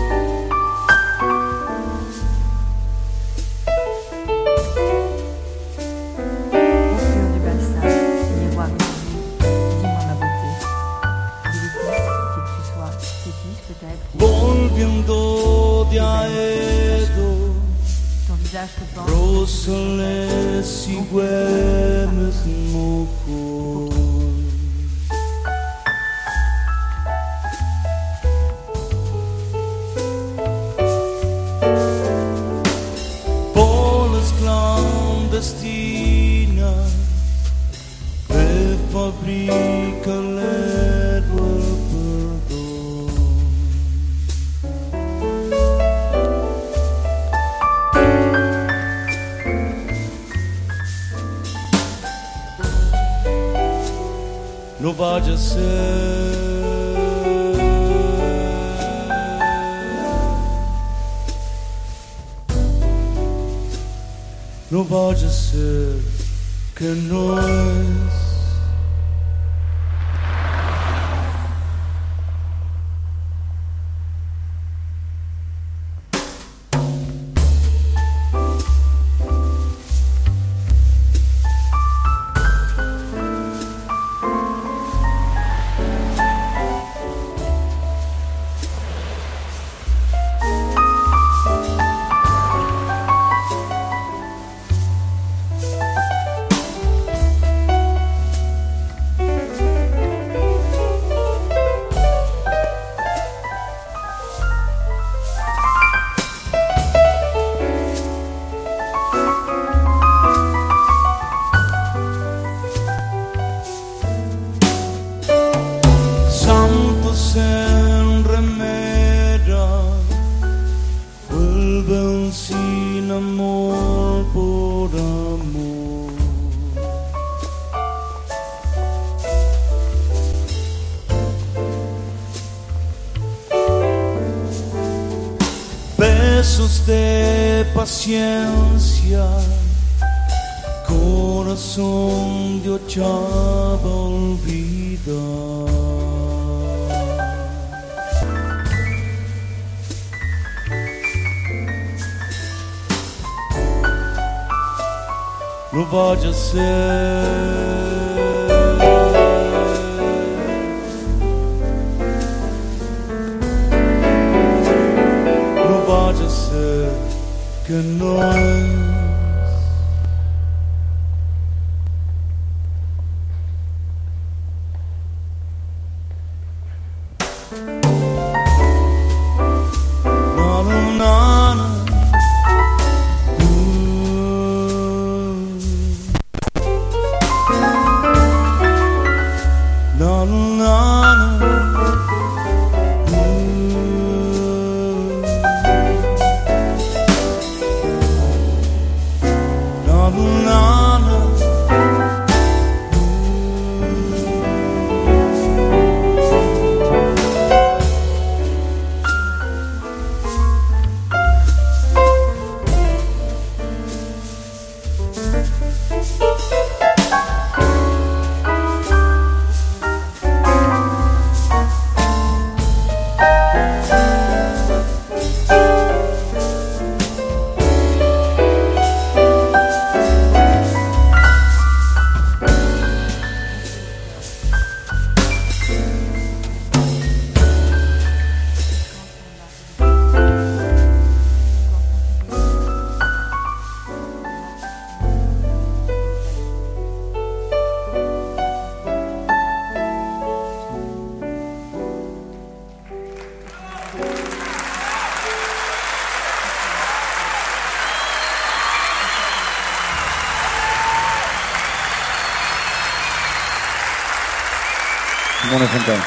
Confluent du balsa, miroir étendu. Dis-moi ma beauté. Bilitis, qui que tu sois, Tétis peut-être. Volviendo de Aedo, Ton visage se pend. Rosales y Güemes Moco. Bolas clandestinas que fabrica el perdón. No vaya a ser No vaya a ser que no es. Santos en remera vuelven sin amor por amor. Besos de paciencia, corazón de ochava olvida. No vaya a ser No vaya a ser que no es. No, no, no, no. No, no, no, no. No, no, no, no. Simone Fontana.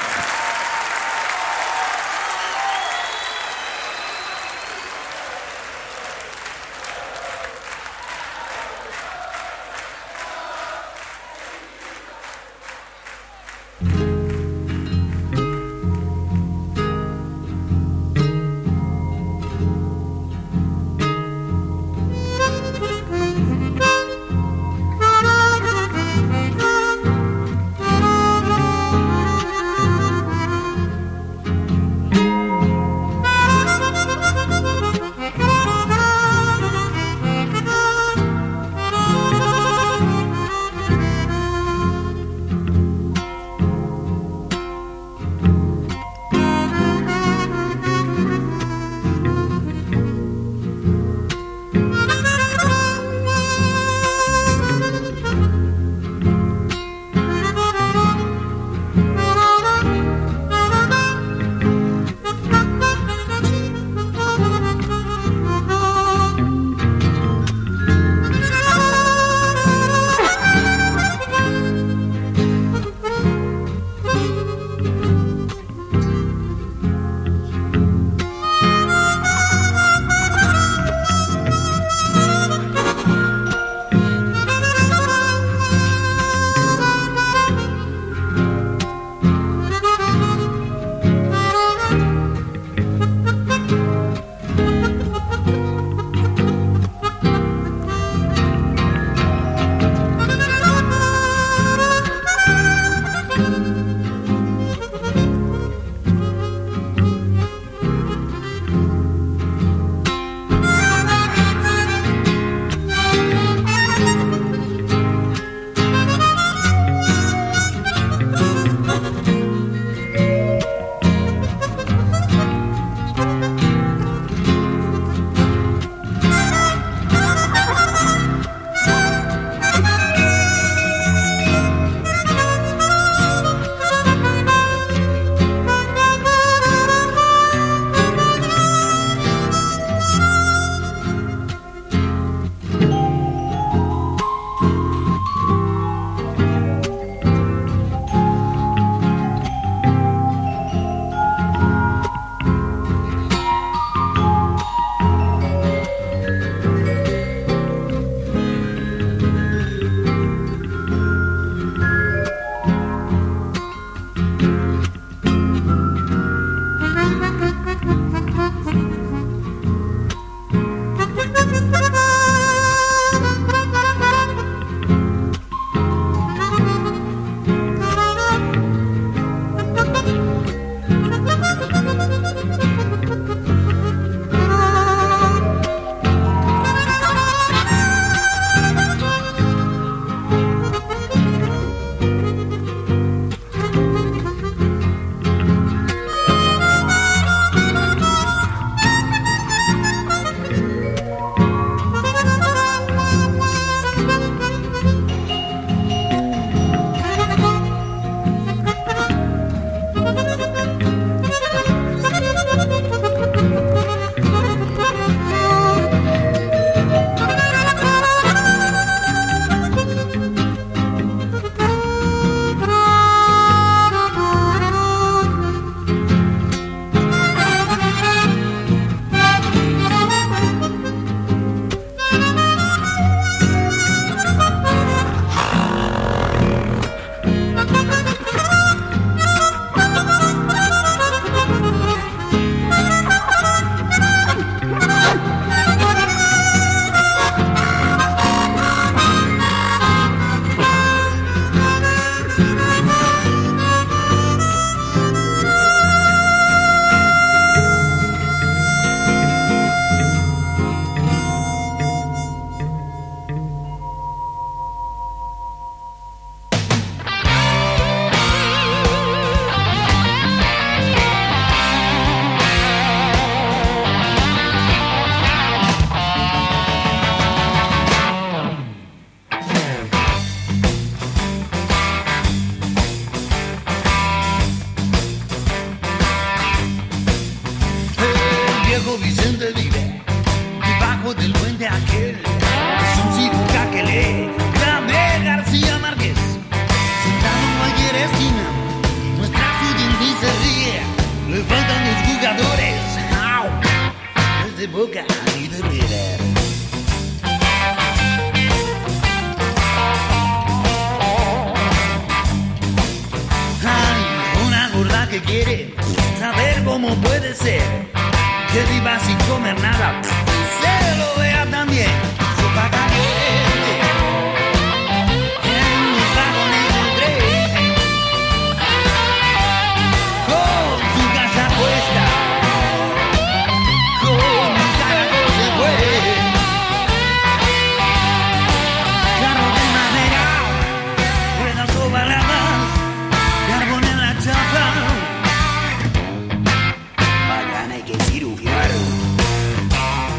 Mañana hay que cirugiar.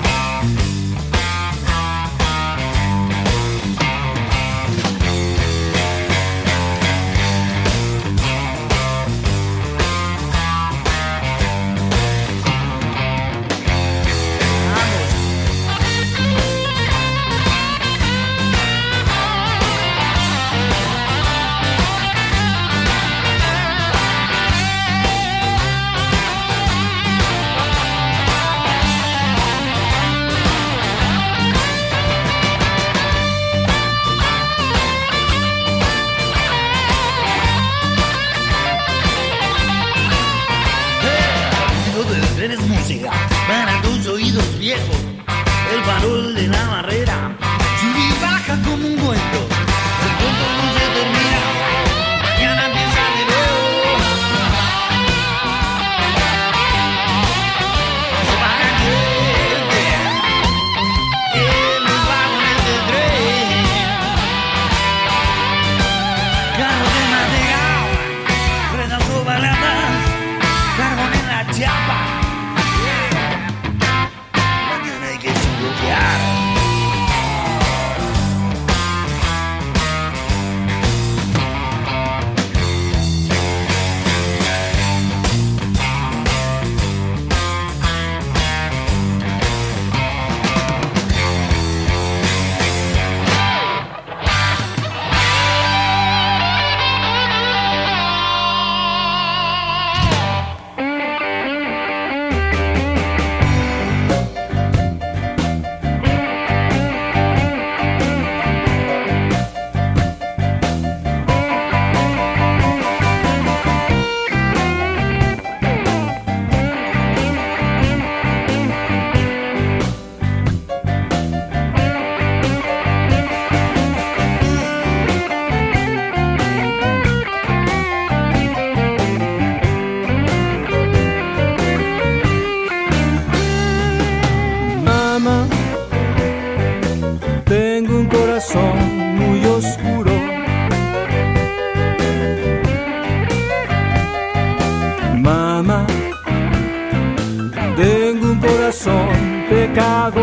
pecado.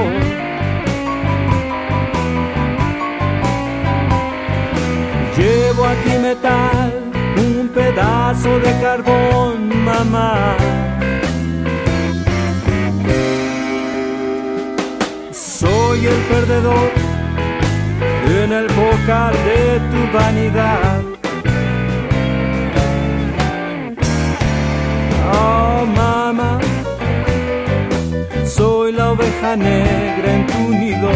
Llevo aquí metal, un pedazo de carbón, mamá. Soy el perdedor en el bocal de tu vanidad. Oh, mamá, soy la oveja negra en tu nido.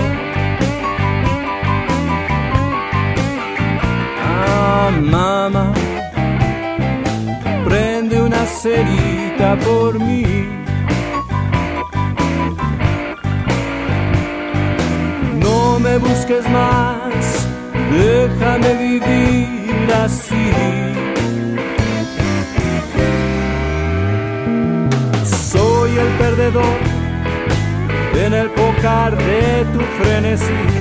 Ah, mamá, prende una cerita por mí. No me busques más, déjame vivir así. Soy el perdedor en el pócar de tu frenesí.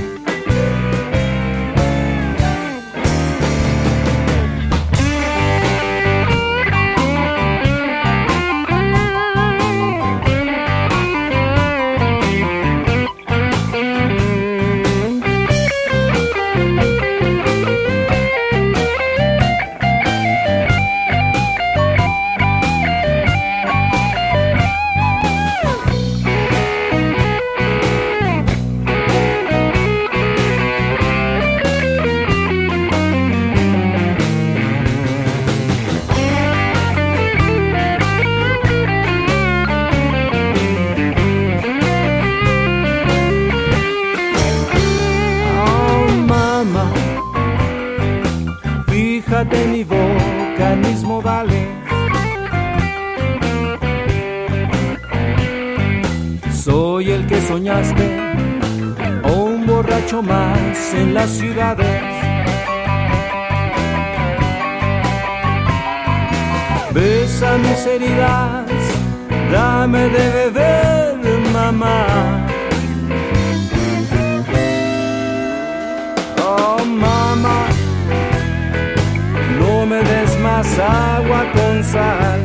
De mi boca en mis modales, soy el que soñaste, o un borracho más en las ciudades. Besa mis heridas, dame de beber, mamá. Oh, mamá, no me des más agua con sal.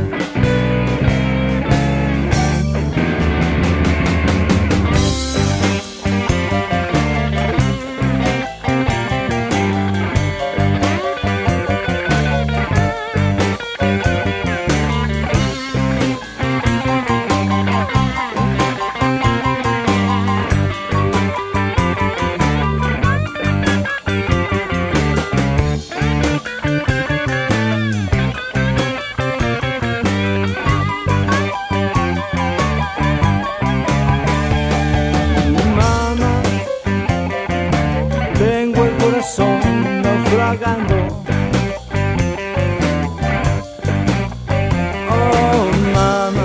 Oh, mamá,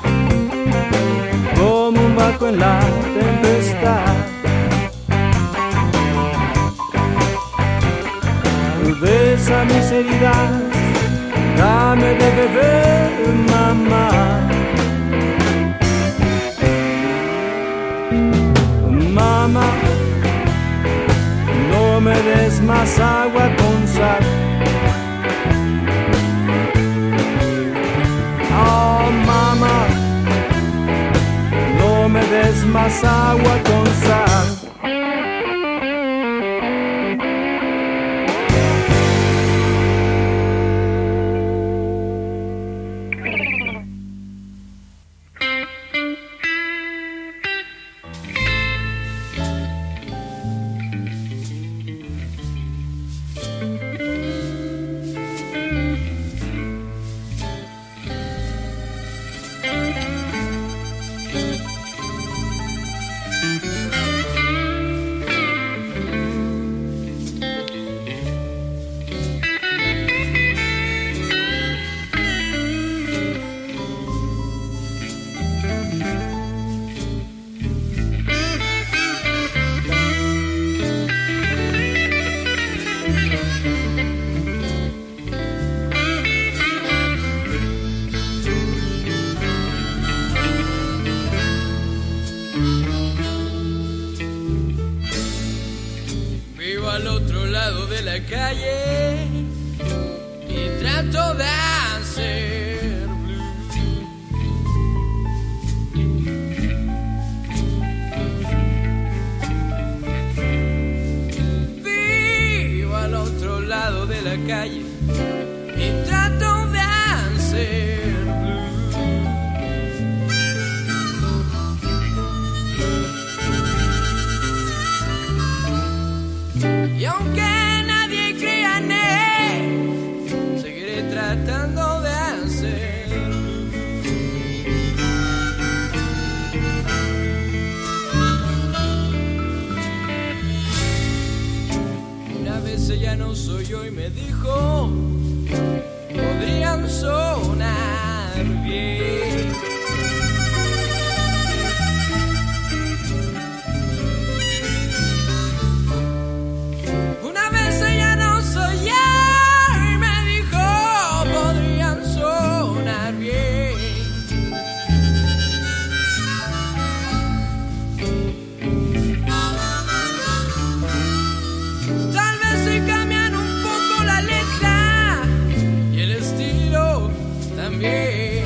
como un barco en la tempestad. Besa mis heridas, dame de beber, mamá. Mamá, no me des más agua con sal. Oh, mamá, no me des más agua con sal. Calle y trato de hacer blue. calle y trato de hacer blues. Y aunque nadie crea en él, seguiré tratando de hacer blues. Una vez ella no soy yo y me dijo, podrían sonar bien. Una vez ella no soy yo y me dijo, podrían sonar bien. Tal vez si cambian un poco la letra y el estilo también.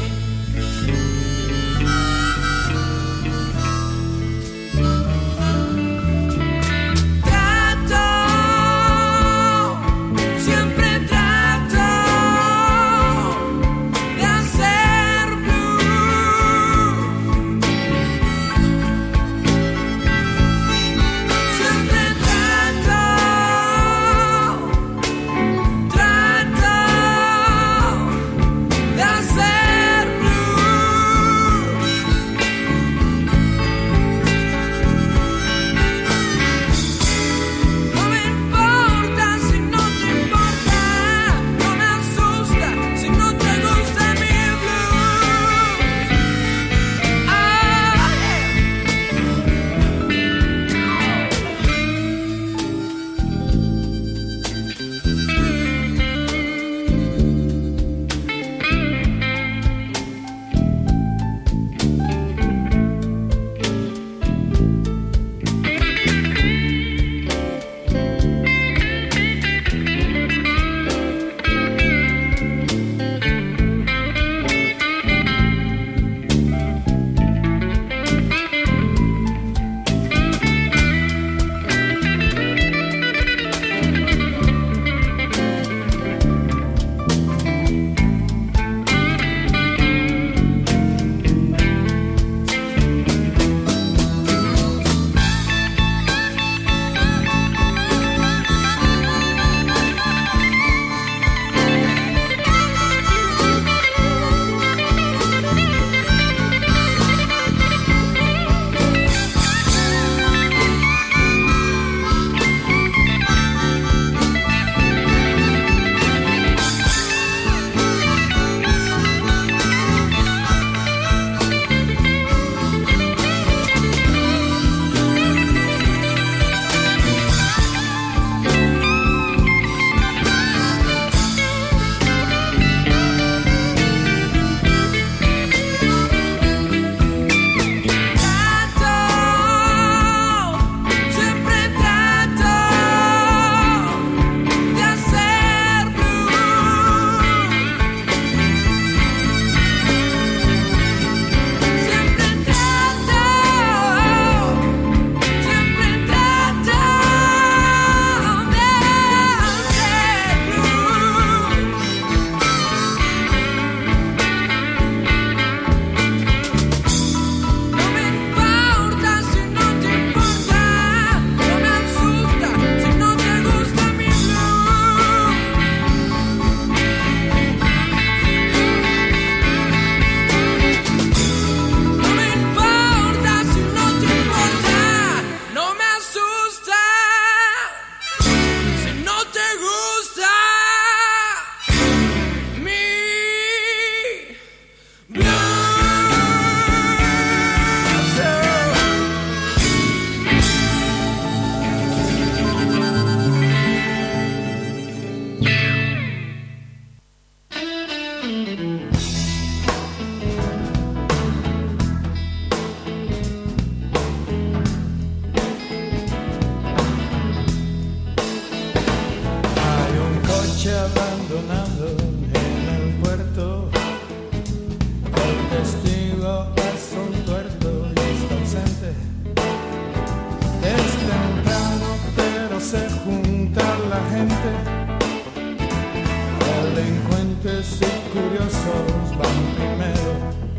valientes y curiosos van primero.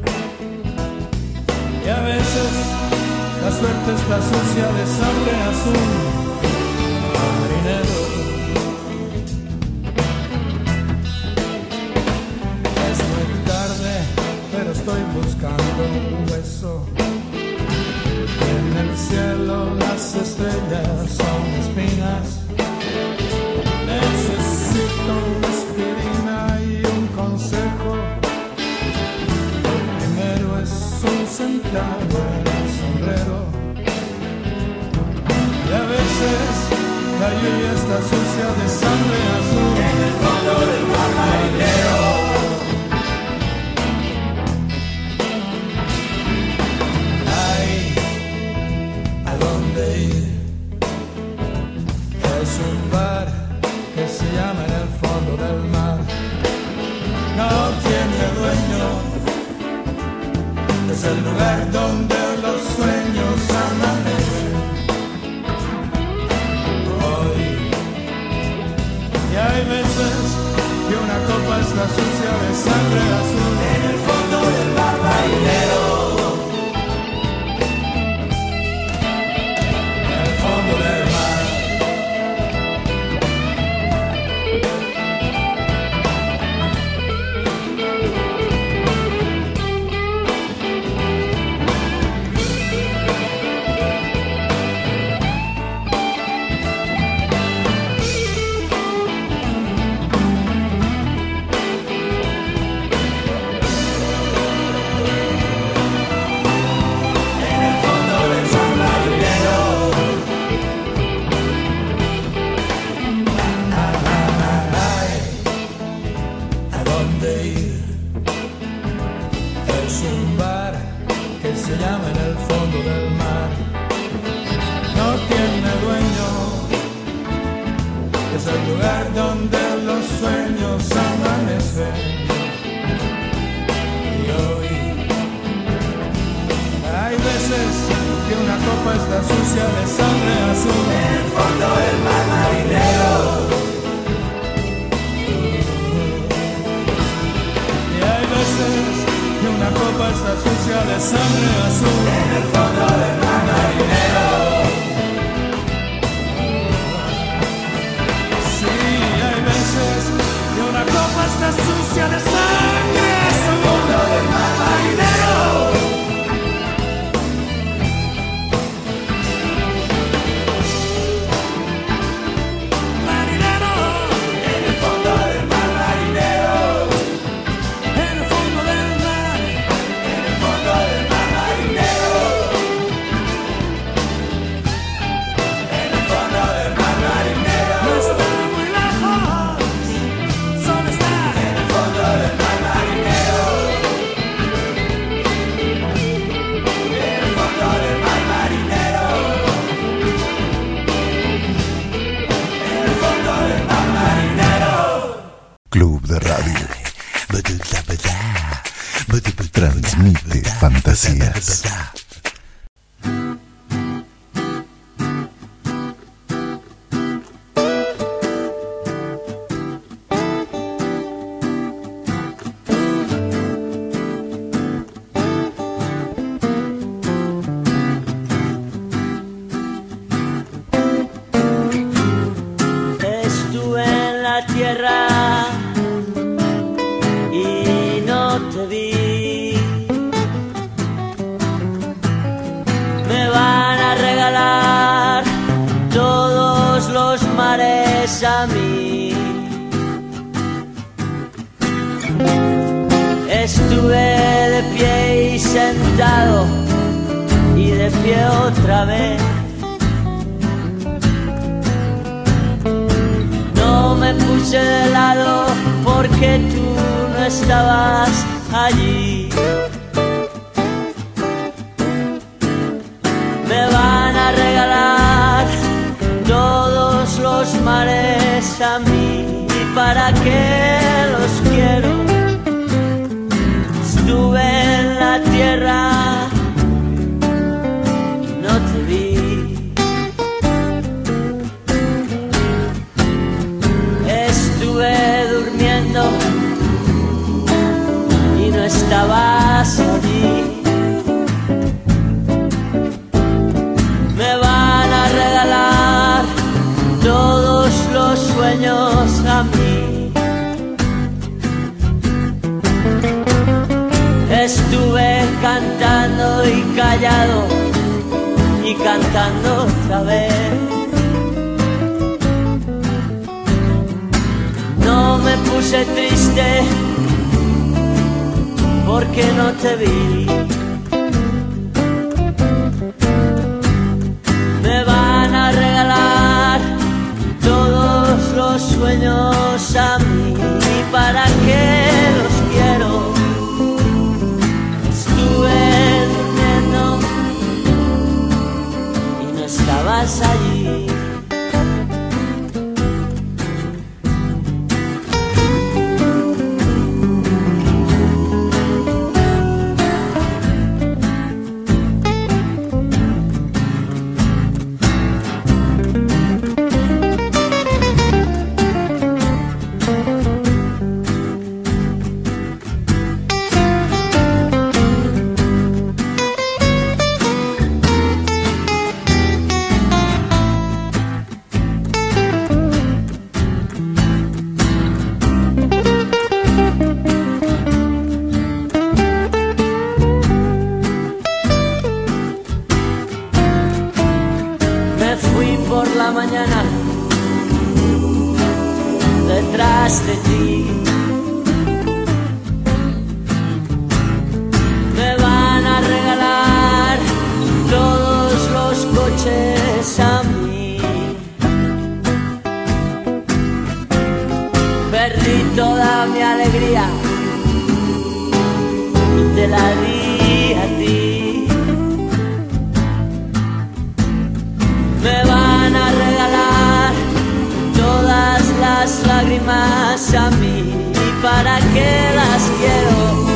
Y a veces la suerte está sucia de sangre azul, marinero. Es muy tarde, pero estoy buscando un hueso. En el cielo las estrellas son espinas. Necesito una aspirina y un consejo. Lo primero es un centavo en el sombrero. Y a veces la lluvia está sucia de sangre azul. En el fondo del mar marinero. Es un bar que se llama En el fondo del mar. No tiene dueño. Es el lugar donde los sueños amanecen. Hoy. Y hay veces que una copa está sucia de sangre azul. En el fondo del mar marinero. Transmite fantasías. Estuve en la tierra y no te vi. A mí estuve de pie y sentado y de pie otra vez. No me puse de lado porque tú no estabas allí. Me van a regalar todos los mares a mí. ¿Y para qué los quiero? Estuve en la tierra, no te vi. Estuve durmiendo callado y cantando otra vez. No me puse triste porque no te vi. Me van a regalar todos los sueños a mí. ¿Para qué los quiero? Estuve durmiendo y no estabas allí. Detrás de ti me van a regalar todos los coches a mí. Perdí toda mi alegría y te la di a ti. Me van a regalar todas las lágrimas a mí. ¿Y para qué las quiero?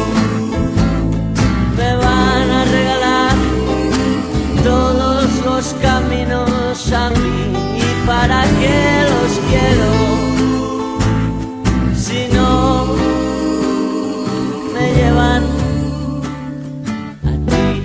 Me van a regalar todos los caminos a mí. ¿Y para qué los quiero? Si no me llevan a ti.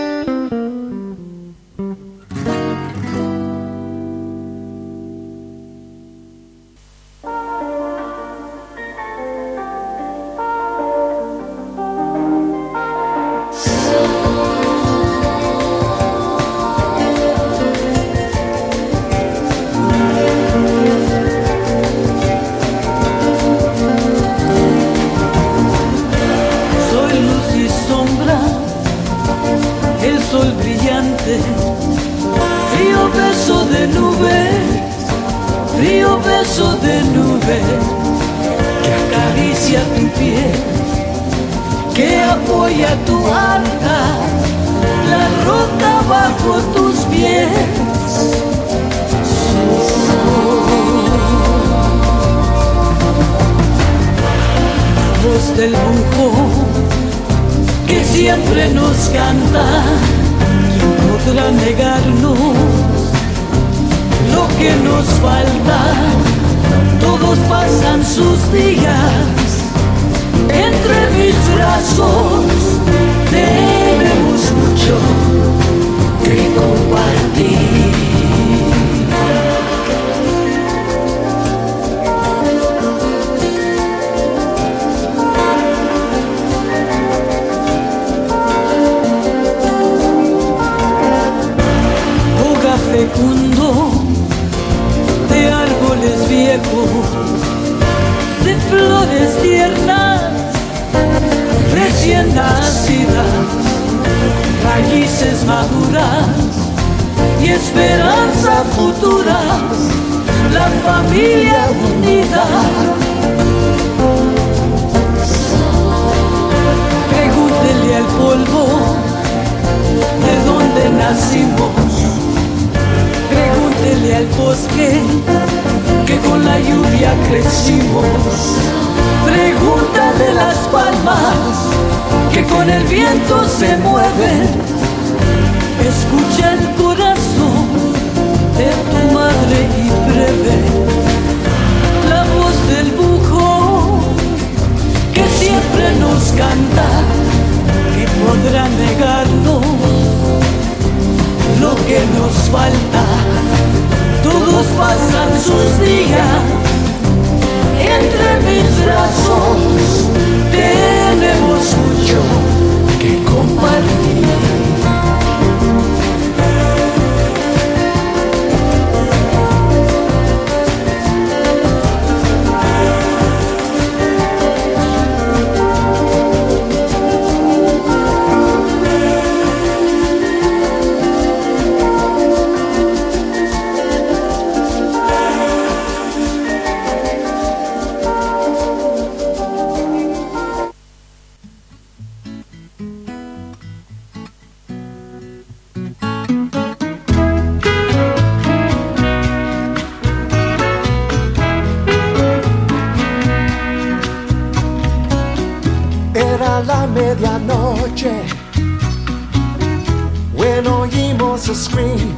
Del bujo que siempre nos canta, ¿quién podrá negarnos lo que nos falta? Todos pasan sus días entre mis brazos, tenemos mucho que compartir. Fecundo de árboles viejos, de flores tiernas, recién nacidas, raíces maduras y esperanza futuras, la familia unida. Pregúntele al polvo de dónde nacimos. Pregúntele al bosque que con la lluvia crecimos. Pregúntale las palmas que con el viento se mueven. Escucha el corazón de tu madre y breve la voz del bujo que siempre nos canta. ¿Qué podrá negarnos lo que nos falta? Todos pasan sus días entre mis brazos, tenemos mucho que compartir. a scream.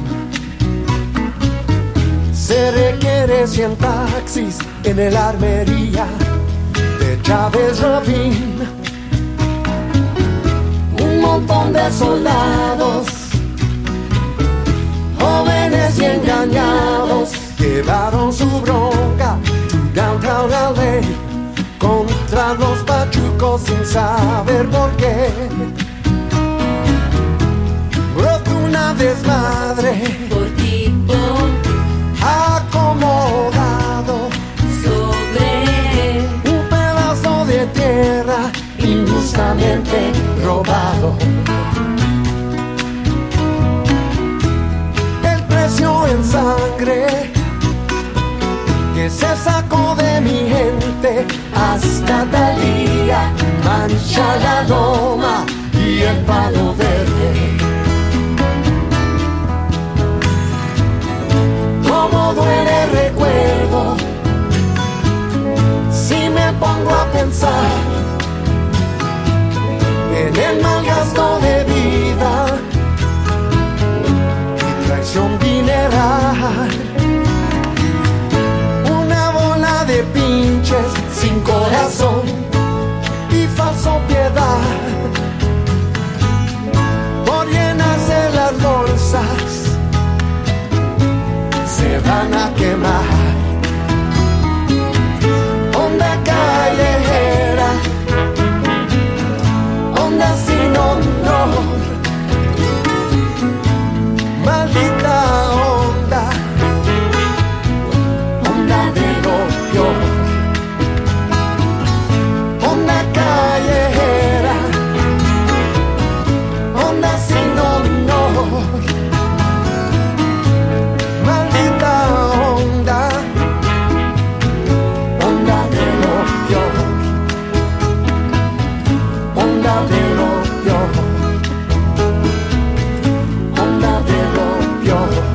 Se requiere cien taxis en el armería de Chávez Ravine. Un montón de soldados, jóvenes y engañados, llevaron su bronca to downtown L A contra los pachucos sin saber por qué. Brotó una desmadre por tipo acomodado sobre un pedazo de tierra injustamente robado. El precio en sangre que se sacó de mi gente hasta Talía mancha la loma y el palo verde. Cómo duele el recuerdo si me pongo a pensar en el mal gasto de vida y traición dineral. Una bola de pinches sin corazón y falso piedad por llenarse las bolsas se van a quemar. Onda callejera, onda sin honor, maldita onda, onda de lo peor. Onda callejera, onda sin honor, maldita onda, onda de lo peor, onda de lo peor, onda de lo peor.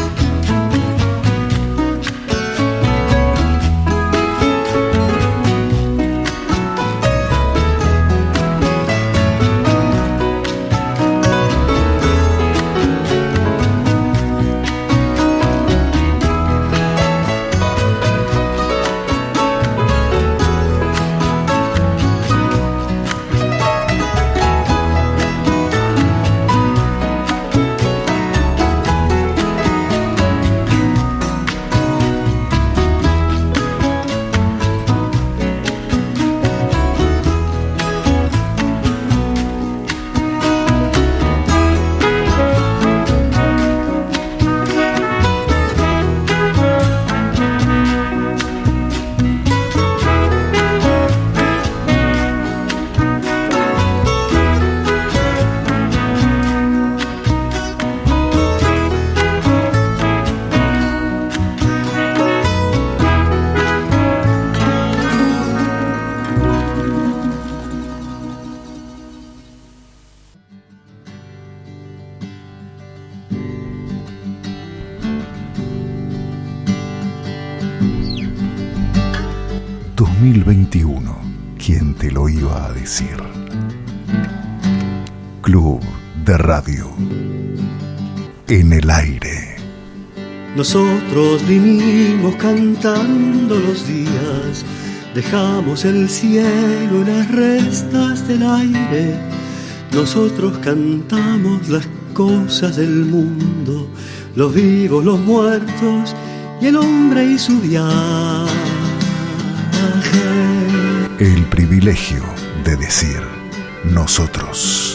dos mil veintiuno, ¿quién te lo iba a decir? Club de Radio. En el aire. Nosotros vinimos cantando los días, dejamos el cielo en las restas del aire. Nosotros cantamos las cosas del mundo, los vivos, los muertos y el hombre y su viaje. El privilegio de decir nosotros.